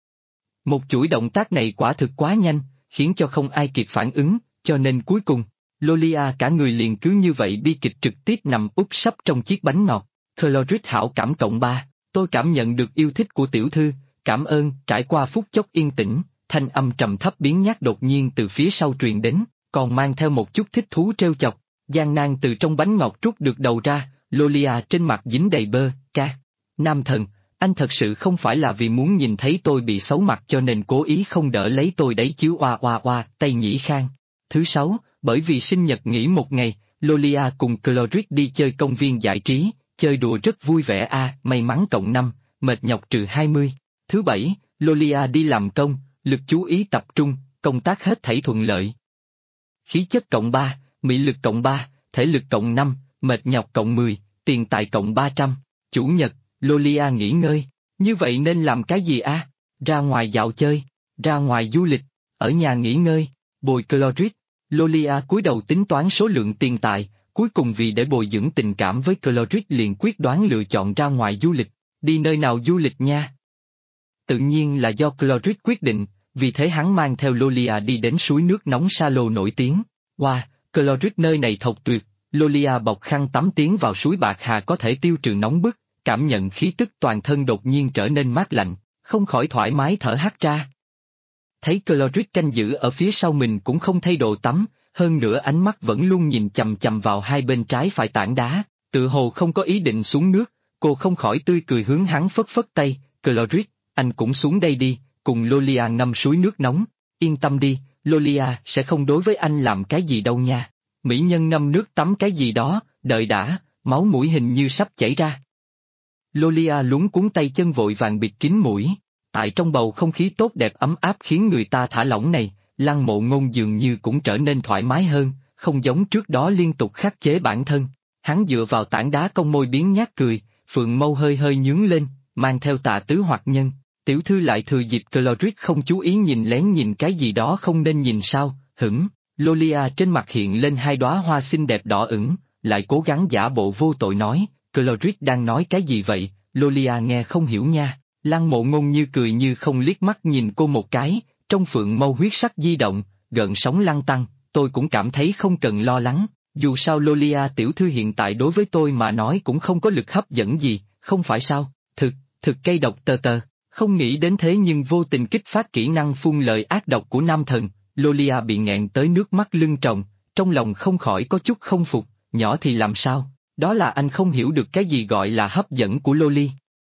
Một chuỗi động tác này quả thực quá nhanh, khiến cho không ai kịp phản ứng, cho nên cuối cùng, Lolia cả người liền cứ như vậy bi kịch trực tiếp nằm úp sấp trong chiếc bánh ngọt. Clorid hảo cảm cộng 3, tôi cảm nhận được yêu thích của tiểu thư, cảm ơn. Trải qua phút chốc yên tĩnh, thanh âm trầm thấp biếng nhác đột nhiên từ phía sau truyền đến, còn mang theo một chút thích thú trêu chọc. Gian nan từ trong bánh ngọt trút được đầu ra, Lolia trên mặt dính đầy bơ, ca. Nam thần, anh thật sự không phải là vì muốn nhìn thấy tôi bị xấu mặt cho nên cố ý không đỡ lấy tôi đấy chứ oa oa oa, Tây Nhĩ Khang. Thứ 6, bởi vì sinh nhật nghỉ một ngày, Lolia cùng Clorid đi chơi công viên giải trí, chơi đùa rất vui vẻ may mắn cộng 5, mệt nhọc trừ 20. Thứ 7, Lolia đi làm công, lực chú ý tập trung, công tác hết thảy thuận lợi. Khí chất cộng 3, mị lực cộng 3, thể lực cộng 5, mệt nhọc cộng 10, tiền tài cộng 300. Chủ nhật, Lolia nghỉ ngơi, như vậy nên làm cái gì Ra ngoài dạo chơi, ra ngoài du lịch, ở nhà nghỉ ngơi, bồi Clorid. Lolia cúi đầu tính toán số lượng tiền tài, cuối cùng vì để bồi dưỡng tình cảm với Clorid liền quyết đoán lựa chọn ra ngoài du lịch. Đi nơi nào du lịch nha? Tự nhiên là do Clorid quyết định, vì thế hắn mang theo Lolia đi đến suối nước nóng Salo nổi tiếng. Wow, Clorid nơi này thộc tuyệt, Lolia bọc khăn tắm tiến vào suối bạc hà có thể tiêu trừ nóng bức, cảm nhận khí tức toàn thân đột nhiên trở nên mát lạnh, không khỏi thoải mái thở hắt ra. Thấy Clorid canh giữ ở phía sau mình cũng không thay đồ tắm, hơn nữa ánh mắt vẫn luôn nhìn chằm chằm vào hai bên trái phải tảng đá, tự hồ không có ý định xuống nước, cô không khỏi tươi cười hướng hắn phất phất tay, Clorid, anh cũng xuống đây đi, cùng Lolia ngâm suối nước nóng, yên tâm đi, Lolia sẽ không đối với anh làm cái gì đâu nha. Mỹ nhân ngâm nước tắm cái gì đó, đợi đã, máu mũi hình như sắp chảy ra. Lolia luống cuống tay chân vội vàng bịt kín mũi. Tại trong bầu không khí tốt đẹp ấm áp khiến người ta thả lỏng này, Lăng Mộ Ngôn dường như cũng trở nên thoải mái hơn, không giống trước đó liên tục khắc chế bản thân. Hắn dựa vào tảng đá cong môi biếng nhác cười, phượng mâu hơi hơi nhướng lên, mang theo tà tứ hoặc nhân. Tiểu thư lại thừa dịp Clorid không chú ý nhìn lén nhìn cái gì đó không nên nhìn sao, Lolia trên mặt hiện lên hai đóa hoa xinh đẹp đỏ ửng, lại cố gắng giả bộ vô tội nói, Clorid đang nói cái gì vậy, Lolia nghe không hiểu nha. Lăng Mộ Ngôn như cười như không liếc mắt nhìn cô một cái, trong phượng mâu huyết sắc di động, gợn sóng lăn tăn, tôi cũng cảm thấy không cần lo lắng, dù sao Lolia tiểu thư hiện tại đối với tôi mà nói cũng không có lực hấp dẫn gì, không phải sao, thực cây độc tờ tờ, không nghĩ đến thế nhưng vô tình kích phát kỹ năng phun lời ác độc của nam thần, Lolia bị nghẹn tới nước mắt lưng tròng, trong lòng không khỏi có chút không phục, nhỏ thì làm sao, đó là anh không hiểu được cái gì gọi là hấp dẫn của Loli.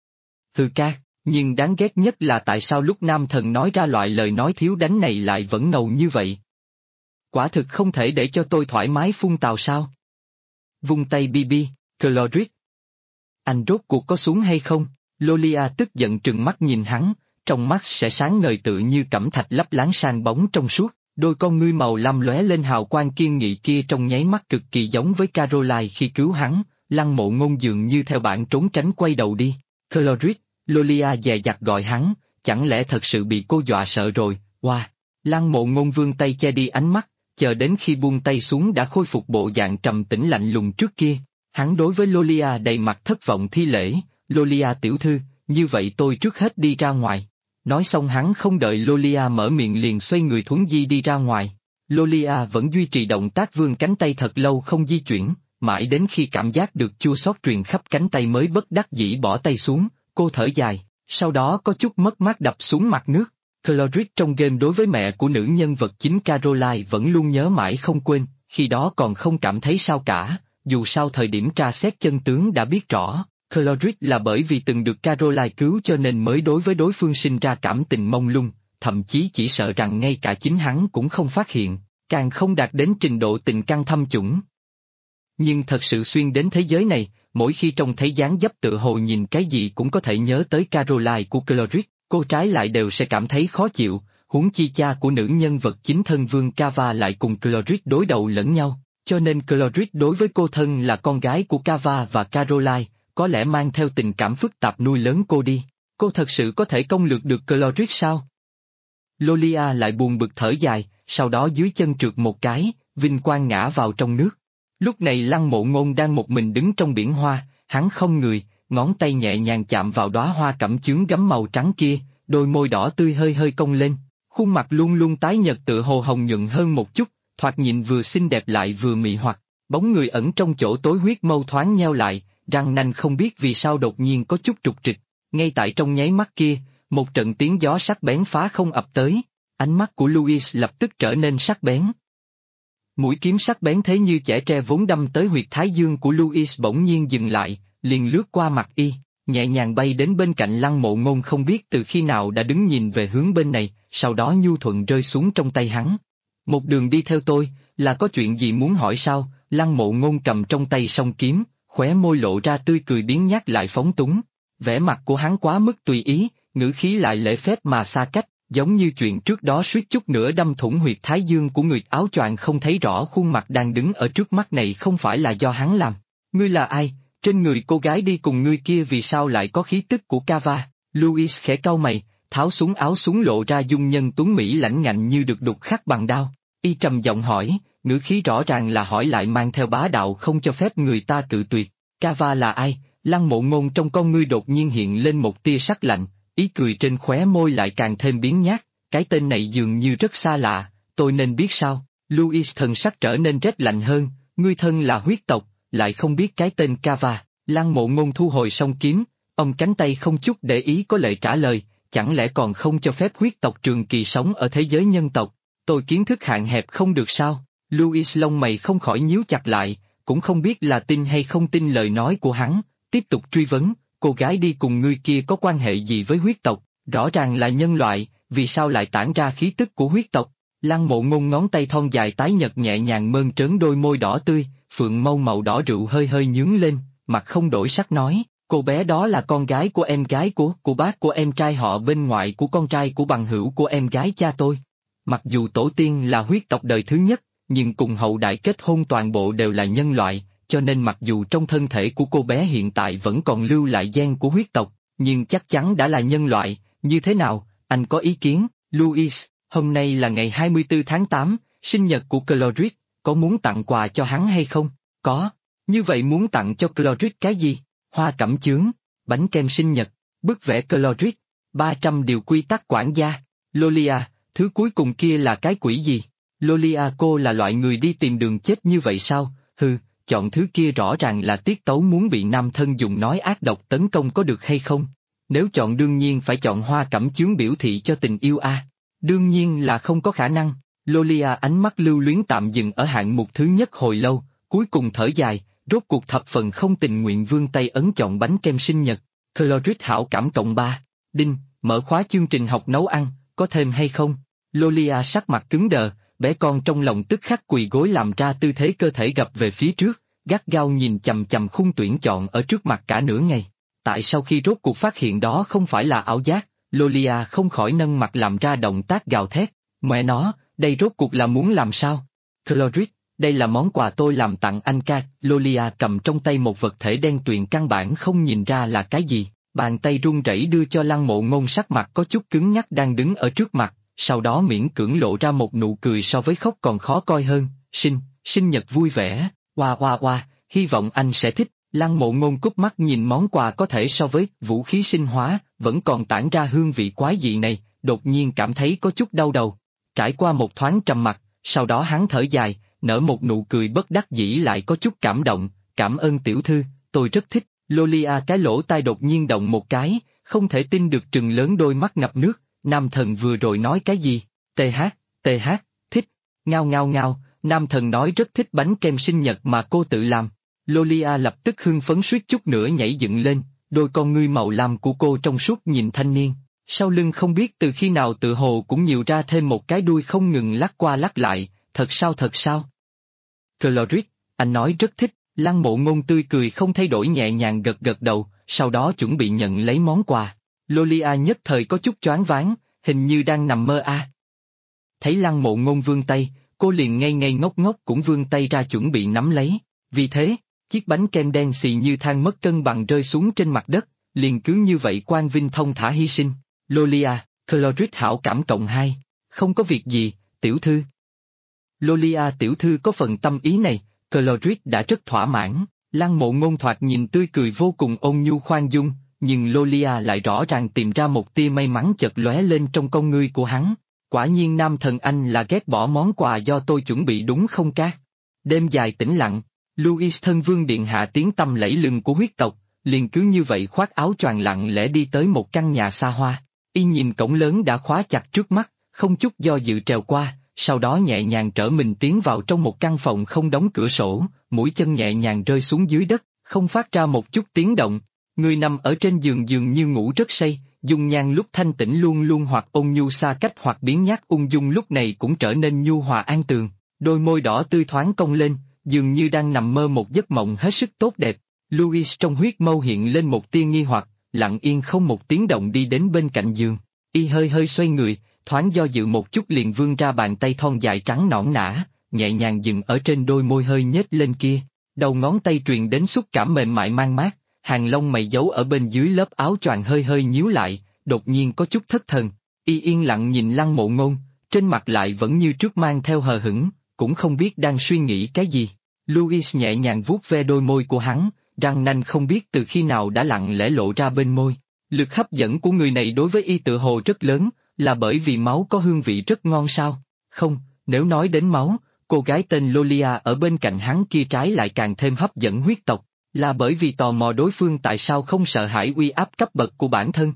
Ca. Nhưng đáng ghét nhất là tại sao lúc nam thần nói ra loại lời nói thiếu đánh này lại vẫn ngầu như vậy. Quả thực không thể để cho tôi thoải mái phun tào sao. Vung tay Bibi, Clorid. Anh rốt cuộc có xuống hay không? Lolia tức giận trừng mắt nhìn hắn, trong mắt sẽ sáng ngời tự như cẩm thạch lấp láng sang bóng trong suốt, đôi con ngươi màu lam lóe lên hào quang kiên nghị kia trong nháy mắt cực kỳ giống với Caroline khi cứu hắn, Lăng Mộ Ngôn dường như theo bản trốn tránh quay đầu đi. Clorid. Lolia dè dặt gọi hắn, chẳng lẽ thật sự bị cô dọa sợ rồi, Lăng Mộ Ngôn vươn tay che đi ánh mắt, chờ đến khi buông tay xuống đã khôi phục bộ dạng trầm tĩnh lạnh lùng trước kia. Hắn đối với Lolia đầy mặt thất vọng thi lễ, Lolia tiểu thư, như vậy tôi trước hết đi ra ngoài. Nói xong hắn không đợi Lolia mở miệng liền xoay người thuấn di đi ra ngoài. Lolia vẫn duy trì động tác vươn cánh tay thật lâu không di chuyển, mãi đến khi cảm giác được chua xót truyền khắp cánh tay mới bất đắc dĩ bỏ tay xuống. Cô thở dài, sau đó có chút mất mát đập xuống mặt nước. Clorid trong game đối với mẹ của nữ nhân vật chính Caroline vẫn luôn nhớ mãi không quên, khi đó còn không cảm thấy sao cả, dù sao thời điểm tra xét chân tướng đã biết rõ, Clorid là bởi vì từng được Caroline cứu cho nên mới đối với đối phương sinh ra cảm tình mông lung, thậm chí chỉ sợ rằng ngay cả chính hắn cũng không phát hiện, càng không đạt đến trình độ tình căng thâm chủng. Nhưng thật sự xuyên đến thế giới này, mỗi khi trông thấy dáng dấp tự hồ nhìn cái gì cũng có thể nhớ tới Caroline của Clorid, cô trái lại đều sẽ cảm thấy khó chịu, huống chi cha của nữ nhân vật chính thân Vương Cava lại cùng Clorid đối đầu lẫn nhau, cho nên Clorid đối với cô thân là con gái của Cava và Caroline, có lẽ mang theo tình cảm phức tạp nuôi lớn cô đi. Cô thật sự có thể công lược được Clorid sao? Lolia lại buồn bực thở dài, sau đó dưới chân trượt một cái, vinh quang ngã vào trong nước. Lúc này Lăng Mộ Ngôn đang một mình đứng trong biển hoa, hắn không người, ngón tay nhẹ nhàng chạm vào đóa hoa cẩm chướng gấm màu trắng kia, đôi môi đỏ tươi hơi hơi cong lên, khuôn mặt luôn luôn tái nhợt tựa hồ hồng nhuận hơn một chút, thoạt nhìn vừa xinh đẹp lại vừa mị hoặc, bóng người ẩn trong chỗ tối huyết mâu thoáng nheo lại, răng nanh không biết vì sao đột nhiên có chút trục trịch, ngay tại trong nháy mắt kia, một trận tiếng gió sắc bén phá không ập tới, ánh mắt của Louis lập tức trở nên sắc bén. Mũi kiếm sắc bén thế như chẻ tre vốn đâm tới huyệt thái dương của Louis bỗng nhiên dừng lại, liền lướt qua mặt y, nhẹ nhàng bay đến bên cạnh Lăng Mộ Ngôn không biết từ khi nào đã đứng nhìn về hướng bên này, sau đó nhu thuận rơi xuống trong tay hắn. Một đường đi theo tôi, là có chuyện gì muốn hỏi sao? Lăng Mộ Ngôn cầm trong tay song kiếm, khóe môi lộ ra tươi cười biếng nhác lại phóng túng. Vẻ mặt của hắn quá mức tùy ý, ngữ khí lại lễ phép mà xa cách, giống như chuyện trước đó suýt chút nữa đâm thủng huyệt thái dương của người áo choàng không thấy rõ khuôn mặt đang đứng ở trước mắt này không phải là do hắn làm. Ngươi là ai? Trên người cô gái đi cùng ngươi kia vì sao lại có khí tức của Cava? Louis khẽ cau mày, tháo xuống áo xuống lộ ra dung nhân tuấn mỹ lãnh ngạnh như được đục khắc bằng đao. Y trầm giọng hỏi, ngữ khí rõ ràng là hỏi lại mang theo bá đạo không cho phép người ta cự tuyệt. Cava là ai? Lăng Mộ Ngôn trong con ngươi đột nhiên hiện lên một tia sắc lạnh, ý cười trên khóe môi lại càng thêm biếng nhác, cái tên này dường như rất xa lạ, tôi nên biết sao? Louis thần sắc trở nên rét lạnh hơn, ngươi thân là huyết tộc, lại không biết cái tên Cava. Lăng Mộ Ngôn thu hồi song kiếm, ông cánh tay không chút để ý có lệ trả lời, chẳng lẽ còn không cho phép huyết tộc trường kỳ sống ở thế giới nhân tộc? Tôi kiến thức hạn hẹp không được sao? Louis lông mày không khỏi nhíu chặt lại, cũng không biết là tin hay không tin lời nói của hắn, tiếp tục truy vấn, cô gái đi cùng ngươi kia có quan hệ gì với huyết tộc, rõ ràng là nhân loại, vì sao lại tản ra khí tức của huyết tộc? Lăng Mộ Ngôn ngón tay thon dài tái nhợt nhẹ nhàng mơn trớn đôi môi đỏ tươi, phượng mâu màu đỏ rượu hơi hơi nhướng lên, mặt không đổi sắc nói, cô bé đó là con gái của em gái của bác của em trai họ bên ngoại của con trai của bằng hữu của em gái cha tôi. Mặc dù tổ tiên là huyết tộc đời thứ nhất, nhưng cùng hậu đại kết hôn toàn bộ đều là nhân loại, cho nên mặc dù trong thân thể của cô bé hiện tại vẫn còn lưu lại gen của huyết tộc, nhưng chắc chắn đã là nhân loại, như thế nào, anh có ý kiến? Louis, hôm nay là ngày 24 tháng 8, sinh nhật của Clorid, có muốn tặng quà cho hắn hay không? Có, như vậy muốn tặng cho Clorid cái gì? Hoa cẩm chướng, bánh kem sinh nhật, bức vẽ Clorid, 300 điều quy tắc quản gia. Lolia, thứ cuối cùng kia là cái quỷ gì? Lolia, cô là loại người đi tìm đường chết như vậy sao? Hừ, chọn thứ kia rõ ràng là tiết tấu muốn bị nam thân dùng nói ác độc tấn công có được hay không? Nếu chọn đương nhiên phải chọn hoa cẩm chướng biểu thị cho tình yêu a. Đương nhiên là không có khả năng. Lolia ánh mắt lưu luyến tạm dừng ở hạng mục thứ nhất hồi lâu, cuối cùng thở dài, rốt cuộc thập phần không tình nguyện vươn tay ấn chọn bánh kem sinh nhật. Clorid hảo cảm cộng 3. Đinh, mở khóa chương trình học nấu ăn, có thêm hay không? Lolia sắc mặt cứng đờ, bé con trong lòng tức khắc quỳ gối làm ra tư thế cơ thể gập về phía trước, gắt gao nhìn chằm chằm khung tuyển chọn ở trước mặt cả nửa ngày. Tại sau khi rốt cuộc phát hiện đó không phải là ảo giác, Lolia không khỏi nâng mặt làm ra động tác gào thét, mẹ nó, đây rốt cuộc là muốn làm sao? Clorid, đây là món quà tôi làm tặng anh ca. Lolia cầm trong tay một vật thể đen tuyền căn bản không nhìn ra là cái gì, bàn tay run rẩy đưa cho Lăng Mộ Ngôn sắc mặt có chút cứng nhắc đang đứng ở trước mặt, sau đó miễn cưỡng lộ ra một nụ cười so với khóc còn khó coi hơn, sinh nhật vui vẻ, hoa, hy vọng anh sẽ thích. Lăng Mộ Ngôn cúp mắt nhìn món quà có thể so với vũ khí sinh hóa, vẫn còn tản ra hương vị quái dị này, đột nhiên cảm thấy có chút đau đầu. Trải qua một thoáng trầm mặc, sau đó hắn thở dài, nở một nụ cười bất đắc dĩ lại có chút cảm động, cảm ơn tiểu thư, tôi rất thích. Lolia cái lỗ tai đột nhiên động một cái, không thể tin được trừng lớn đôi mắt ngập nước, nam thần vừa rồi nói cái gì? TH, thích, ngao, nam thần nói rất thích bánh kem sinh nhật mà cô tự làm. Lolia lập tức hưng phấn suýt chút nữa nhảy dựng lên, đôi con ngươi màu lam của cô trong suốt nhìn thanh niên, sau lưng không biết từ khi nào tự hồ cũng nhiều ra thêm một cái đuôi không ngừng lắc qua lắc lại, thật sao? Clorid, anh nói rất thích. Lăng Mộ Ngôn tươi cười không thay đổi nhẹ nhàng gật đầu, sau đó chuẩn bị nhận lấy món quà. Lolia nhất thời có chút choáng váng, hình như đang nằm mơ a. Thấy Lăng Mộ Ngôn vươn tay, cô liền ngây ngây ngốc ngốc cũng vươn tay ra chuẩn bị nắm lấy. Vì thế, chiếc bánh kem đen xì như than mất cân bằng rơi xuống trên mặt đất, liền cứ như vậy quan vinh thông thả hy sinh. Lolia, Clorid hảo cảm cộng 2. Không có việc gì, tiểu thư. Lolia tiểu thư có phần tâm ý này, Clorid đã rất thỏa mãn. Lăng Mộ Ngôn thoạt nhìn tươi cười vô cùng ôn nhu khoan dung, nhưng Lolia lại rõ ràng tìm ra một tia may mắn chợt lóe lên trong con ngươi của hắn. Quả nhiên nam thần anh là ghét bỏ món quà do tôi chuẩn bị đúng không Cát? Đêm dài tĩnh lặng, Louis thân vương điện hạ tiếng tăm lẫy lừng của huyết tộc, liền cứ như vậy khoác áo choàng lặng lẽ đi tới một căn nhà xa hoa. Y nhìn cổng lớn đã khóa chặt trước mắt, không chút do dự trèo qua, sau đó nhẹ nhàng trở mình tiến vào trong một căn phòng không đóng cửa sổ, mũi chân nhẹ nhàng rơi xuống dưới đất, không phát ra một chút tiếng động. Người nằm ở trên giường dường như ngủ rất say, dung nhan lúc thanh tĩnh luôn luôn hoặc ôn nhu xa cách hoặc biến nhát ung dung lúc này cũng trở nên nhu hòa an tường, đôi môi đỏ tươi thoáng cong lên, dường như đang nằm mơ một giấc mộng hết sức tốt đẹp. Louis trong huyết mâu hiện lên một tia nghi hoặc, lặng yên không một tiếng động đi đến bên cạnh giường, y hơi hơi xoay người, thoáng do dự một chút liền vươn ra bàn tay thon dài trắng nõn nả, nhẹ nhàng dừng ở trên đôi môi hơi nhếch lên kia, đầu ngón tay truyền đến xúc cảm mềm mại man mát, hàng lông mày giấu ở bên dưới lớp áo choàng hơi hơi nhíu lại, đột nhiên có chút thất thần, y yên lặng nhìn Lăng Mộ Ngôn, trên mặt lại vẫn như trước mang theo hờ hững, cũng không biết đang suy nghĩ cái gì. Louis nhẹ nhàng vuốt ve đôi môi của hắn, răng nanh không biết từ khi nào đã lặng lẽ lộ ra bên môi. Lực hấp dẫn của người này đối với y tự hồ rất lớn, là bởi vì máu có hương vị rất ngon sao? Không, nếu nói đến máu, cô gái tên Lolia ở bên cạnh hắn kia trái lại càng thêm hấp dẫn huyết tộc, là bởi vì tò mò đối phương tại sao không sợ hãi uy áp cấp bậc của bản thân.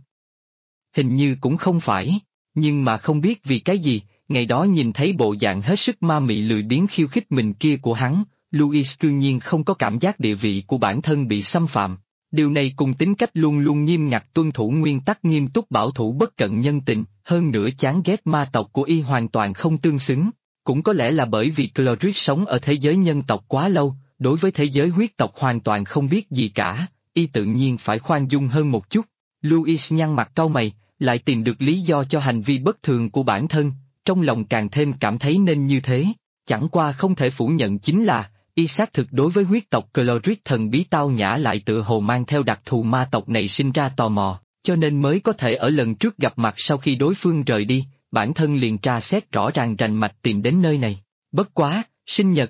Hình như cũng không phải, nhưng mà không biết vì cái gì, ngày đó nhìn thấy bộ dạng hết sức ma mị lười biếng khiêu khích mình kia của hắn, Louis cư nhiên không có cảm giác địa vị của bản thân bị xâm phạm. Điều này cùng tính cách luôn luôn nghiêm ngặt tuân thủ nguyên tắc nghiêm túc bảo thủ bất cận nhân tình, hơn nữa chán ghét ma tộc của y hoàn toàn không tương xứng. Cũng có lẽ là bởi vì Clorid sống ở thế giới nhân tộc quá lâu, đối với thế giới huyết tộc hoàn toàn không biết gì cả, y tự nhiên phải khoan dung hơn một chút. Louis nhăn mặt cau mày, lại tìm được lý do cho hành vi bất thường của bản thân, trong lòng càng thêm cảm thấy nên như thế. Chẳng qua không thể phủ nhận chính là, y xác thực đối với huyết tộc Clorid thần bí tao nhã lại tựa hồ mang theo đặc thù ma tộc này sinh ra tò mò, cho nên mới có thể ở lần trước gặp mặt sau khi đối phương rời đi, bản thân liền tra xét rõ ràng rành mạch tìm đến nơi này. Bất quá, sinh nhật.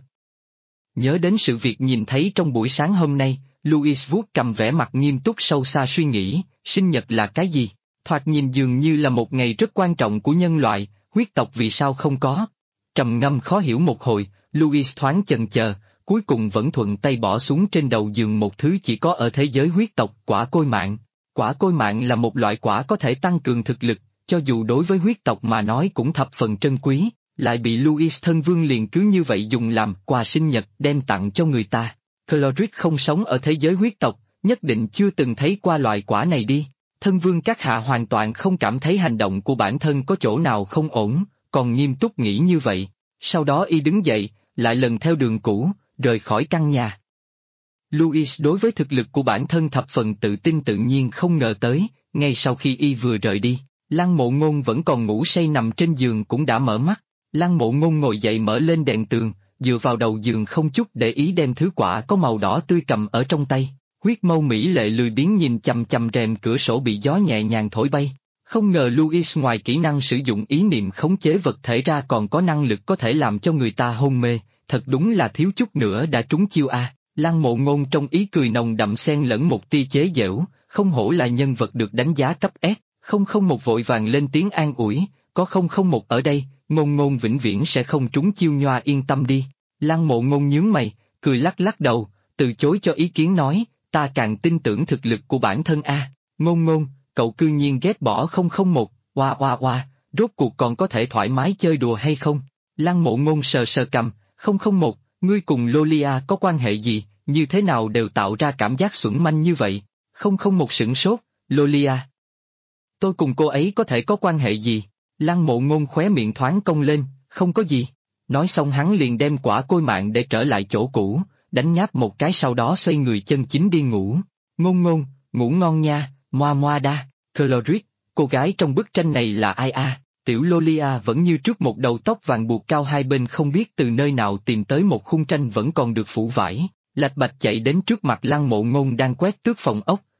Nhớ đến sự việc nhìn thấy trong buổi sáng hôm nay, Louis vuốt cầm vẻ mặt nghiêm túc sâu xa suy nghĩ, sinh nhật là cái gì? Thoạt nhìn dường như là một ngày rất quan trọng của nhân loại, huyết tộc vì sao không có? Trầm ngâm khó hiểu một hồi, Louis thoáng chần chờ, cuối cùng vẫn thuận tay bỏ xuống trên đầu giường một thứ chỉ có ở thế giới huyết tộc, quả côi mạng. Quả côi mạng là một loại quả có thể tăng cường thực lực, cho dù đối với huyết tộc mà nói cũng thập phần trân quý, lại bị Louis thân vương liền cứ như vậy dùng làm quà sinh nhật đem tặng cho người ta. Clorid không sống ở thế giới huyết tộc, nhất định chưa từng thấy qua loại quả này đi. Thân vương các hạ hoàn toàn không cảm thấy hành động của bản thân có chỗ nào không ổn, còn nghiêm túc nghĩ như vậy. Sau đó y đứng dậy, lại lần theo đường cũ, rời khỏi căn nhà. Louis đối với thực lực của bản thân thập phần tự tin tự nhiên không ngờ tới, ngay sau khi y vừa rời đi, Lăng Mộ Ngôn vẫn còn ngủ say nằm trên giường cũng đã mở mắt. Lăng Mộ Ngôn ngồi dậy mở lên đèn tường, dựa vào đầu giường không chút để ý đem thứ quả có màu đỏ tươi cầm ở trong tay. Huyết mâu mỹ lệ lười biếng nhìn chằm chằm rèm cửa sổ bị gió nhẹ nhàng thổi bay. Không ngờ Louis ngoài kỹ năng sử dụng ý niệm khống chế vật thể ra còn có năng lực có thể làm cho người ta hôn mê, thật đúng là thiếu chút nữa đã trúng chiêu a. Lăng Mộ Ngôn trong ý cười nồng đậm xen lẫn một tia chế giễu, không hổ là nhân vật được đánh giá cấp S. 001 vội vàng lên tiếng an ủi, có 001 ở đây, Ngôn Ngôn vĩnh viễn sẽ không trúng chiêu nhoa yên tâm đi. Lăng Mộ Ngôn nhướng mày, cười lắc lắc đầu, từ chối cho ý kiến nói, ta càng tin tưởng thực lực của bản thân a. Ngôn Ngôn, cậu cư nhiên ghét bỏ 001, oa, rốt cuộc còn có thể thoải mái chơi đùa hay không? Lăng Mộ Ngôn sờ sờ cằm, 001, ngươi cùng Lolia có quan hệ gì, như thế nào đều tạo ra cảm giác xuẩn manh như vậy? 001 sửng sốt, Lolia. Tôi cùng cô ấy có thể có quan hệ gì? Lăng Mộ Ngôn khóe miệng thoáng cong lên, không có gì. Nói xong hắn liền đem quả côi mạng để trở lại chỗ cũ, đánh nháp một cái sau đó xoay người chân chính đi ngủ. Ngôn Ngôn, ngủ ngon nha, moa moa đa. Clorid, cô gái trong bức tranh này là ai a? Tiểu Lolia vẫn như trước một đầu tóc vàng buộc cao hai bên không biết từ nơi nào tìm tới một khung tranh vẫn còn được phủ vải, lạch bạch chạy đến trước mặt Lăng Mộ Ngôn đang quét tước phòng ốc,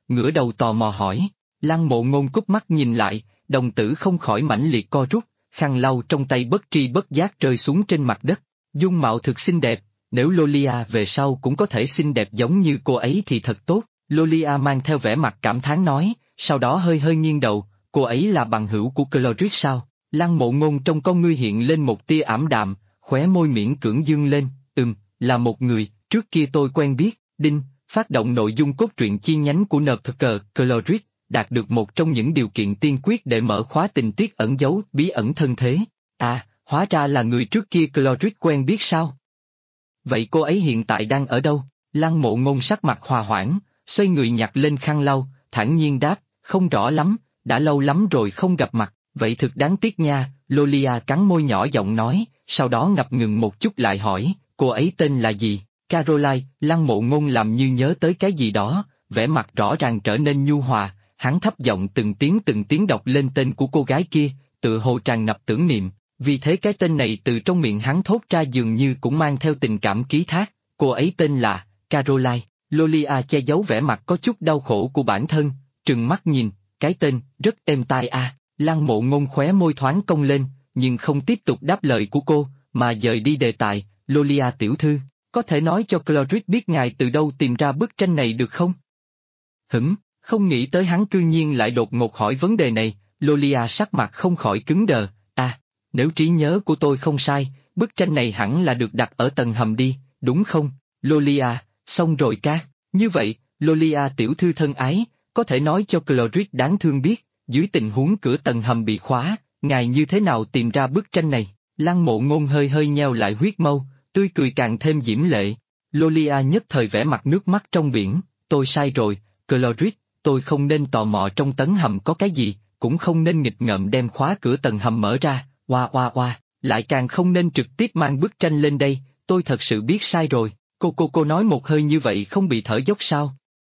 ngửa đầu tò mò hỏi. Lăng Mộ Ngôn cúp mắt nhìn lại, đồng tử không khỏi mãnh liệt co rút, khăn lau trong tay bất tri bất giác rơi xuống trên mặt đất. Dung mạo thực xinh đẹp, nếu Lolia về sau cũng có thể xinh đẹp giống như cô ấy thì thật tốt. Lolia mang theo vẻ mặt cảm thán nói, sau đó hơi hơi nghiêng đầu, cô ấy là bằng hữu của Clorith sao? Lăng Mộ Ngôn trong con ngươi hiện lên một tia ảm đạm, khóe môi miễn cưỡng dương lên, là một người, trước kia tôi quen biết. Đinh, phát động nội dung cốt truyện chi nhánh của NPK Clorith, đạt được một trong những điều kiện tiên quyết để mở khóa tình tiết ẩn giấu bí ẩn thân thế. À, hóa ra là người trước kia Clorith quen biết sao? Vậy cô ấy hiện tại đang ở đâu? Lăng Mộ Ngôn sắc mặt hòa hoãn, xoay người nhặt lên khăn lau, thản nhiên đáp, không rõ lắm, đã lâu lắm rồi không gặp mặt, vậy thực đáng tiếc nha. Lolia cắn môi nhỏ giọng nói, sau đó ngập ngừng một chút lại hỏi, cô ấy tên là gì? Caroline. Lăng Mộ Ngôn làm như nhớ tới cái gì đó, vẻ mặt rõ ràng trở nên nhu hòa, hắn thấp giọng từng tiếng đọc lên tên của cô gái kia, tựa hồ tràn ngập tưởng niệm, vì thế cái tên này từ trong miệng hắn thốt ra dường như cũng mang theo tình cảm ký thác, cô ấy tên là Caroline. Lolia che giấu vẻ mặt có chút đau khổ của bản thân, trừng mắt nhìn, cái tên, rất êm tai à. Lăng Mộ Ngôn khóe môi thoáng cong lên, nhưng không tiếp tục đáp lời của cô, mà dời đi đề tài. Lolia tiểu thư, có thể nói cho Clorith biết ngài từ đâu tìm ra bức tranh này được không? Không nghĩ tới hắn cư nhiên lại đột ngột hỏi vấn đề này. Lolia sắc mặt không khỏi cứng đờ, nếu trí nhớ của tôi không sai, bức tranh này hẳn là được đặt ở tầng hầm đi, đúng không? Lolia, xong rồi ca, như vậy, Lolia tiểu thư thân ái, có thể nói cho Clorith đáng thương biết, dưới tình huống cửa tầng hầm bị khóa, ngài như thế nào tìm ra bức tranh này? Lăng Mộ Ngôn hơi hơi nheo lại huyết mâu, tươi cười càng thêm diễm lệ. Lolia nhất thời vẽ mặt nước mắt trong biển, tôi sai rồi, Clorith, tôi không nên tò mò trong tấn hầm có cái gì, cũng không nên nghịch ngợm đem khóa cửa tầng hầm mở ra, lại càng không nên trực tiếp mang bức tranh lên đây, tôi thật sự biết sai rồi. Cô nói một hơi như vậy không bị thở dốc sao?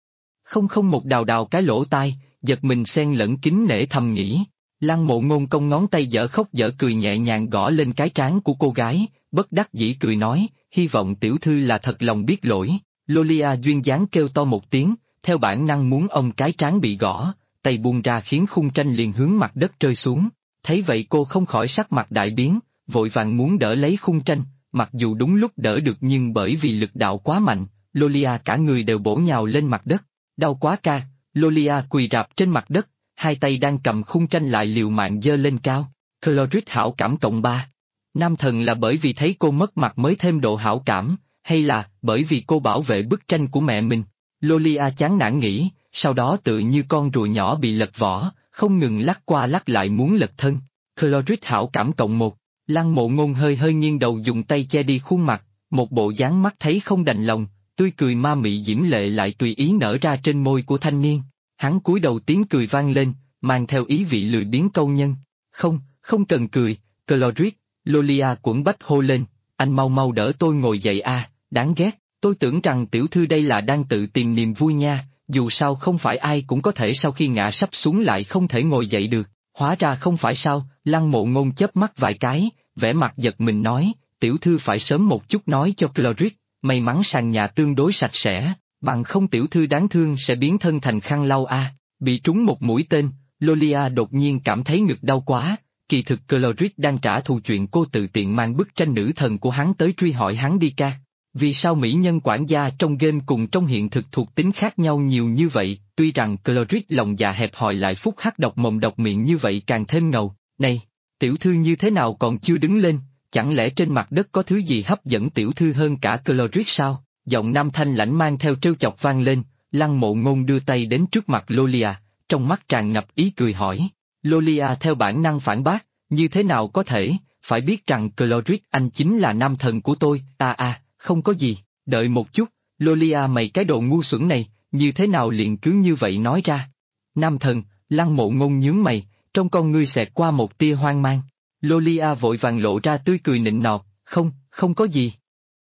Không một đào cái lỗ tai, giật mình xen lẫn kính nể thầm nghĩ. Lăng Mộ Ngôn cong ngón tay dở khóc dở cười nhẹ nhàng gõ lên cái trán của cô gái, bất đắc dĩ cười nói, hy vọng tiểu thư là thật lòng biết lỗi. Lolia duyên dáng kêu to một tiếng, theo bản năng muốn ôm cái trán bị gõ, tay buông ra khiến khung tranh liền hướng mặt đất rơi xuống. Thấy vậy cô không khỏi sắc mặt đại biến, vội vàng muốn đỡ lấy khung tranh, mặc dù đúng lúc đỡ được nhưng bởi vì lực đạo quá mạnh, Lolia cả người đều bổ nhào lên mặt đất. Đau quá ca. Lolia quỳ rạp trên mặt đất, hai tay đang cầm khung tranh lại liều mạng giơ lên cao. Clorith hảo cảm cộng 3. Nam thần là bởi vì thấy cô mất mặt mới thêm độ hảo cảm, hay là bởi vì cô bảo vệ bức tranh của mẹ mình? Lolia chán nản nghĩ, sau đó tự như con rùa nhỏ bị lật vỏ, không ngừng lắc qua lắc lại muốn lật thân. Clorith hảo cảm cộng 1. Lăng Mộ Ngôn hơi hơi nghiêng đầu dùng tay che đi khuôn mặt, một bộ dáng mắt thấy không đành lòng, tươi cười ma mị diễm lệ lại tùy ý nở ra trên môi của thanh niên. Hắn cúi đầu tiếng cười vang lên, mang theo ý vị lười biếng câu nhân. Không cần cười, Clorith. Lolia quẫn bách hô lên, anh mau mau đỡ tôi ngồi dậy a, đáng ghét, tôi tưởng rằng tiểu thư đây là đang tự tìm niềm vui nha, dù sao không phải ai cũng có thể sau khi ngã sắp xuống lại không thể ngồi dậy được, hóa ra không phải sao. Lăng Mộ Ngôn chớp mắt vài cái, vẻ mặt giật mình nói, tiểu thư phải sớm một chút nói cho Clorith, may mắn sàn nhà tương đối sạch sẽ, bằng không tiểu thư đáng thương sẽ biến thân thành khăn lau a. Bị trúng một mũi tên, Lolia đột nhiên cảm thấy ngực đau quá, kỳ thực Clorith đang trả thù chuyện cô tự tiện mang bức tranh nữ thần của hắn tới truy hỏi hắn đi ca. Vì sao mỹ nhân quản gia trong game cùng trong hiện thực thuộc tính khác nhau nhiều như vậy? Tuy rằng Clorith lòng dạ hẹp hòi lại phúc hắc độc mồm độc miệng như vậy càng thêm ngầu. Này, tiểu thư như thế nào còn chưa đứng lên? Chẳng lẽ trên mặt đất có thứ gì hấp dẫn tiểu thư hơn cả Clorith sao? Giọng nam thanh lãnh mang theo trêu chọc vang lên. Lăng Mộ Ngôn đưa tay đến trước mặt Lolia, trong mắt tràn ngập ý cười hỏi. Lolia theo bản năng phản bác, như thế nào có thể, phải biết rằng Clorith anh chính là nam thần của tôi. Không có gì, đợi một chút, Lolia mày cái đồ ngu xuẩn này, như thế nào liền cứ như vậy nói ra? Nam thần. Lăng Mộ Ngôn nhướng mày, trong con ngươi xẹt qua một tia hoang mang. Lolia vội vàng lộ ra tươi cười nịnh nọt, không có gì.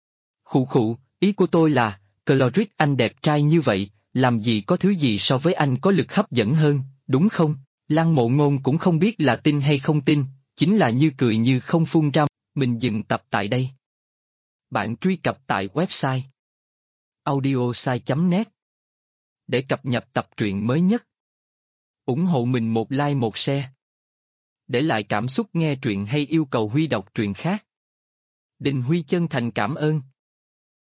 Khụ, ý của tôi là, Clorith anh đẹp trai như vậy, làm gì có thứ gì so với anh có lực hấp dẫn hơn, đúng không? Lăng Mộ Ngôn cũng không biết là tin hay không tin, chính là như cười như không phun ra. Mình dừng tập tại đây. Bạn truy cập tại website audiosai.net để cập nhật tập truyện mới nhất. Ủng hộ mình một like một share. Để lại cảm xúc nghe truyện hay yêu cầu Huy đọc truyện khác. Đình Huy chân thành cảm ơn.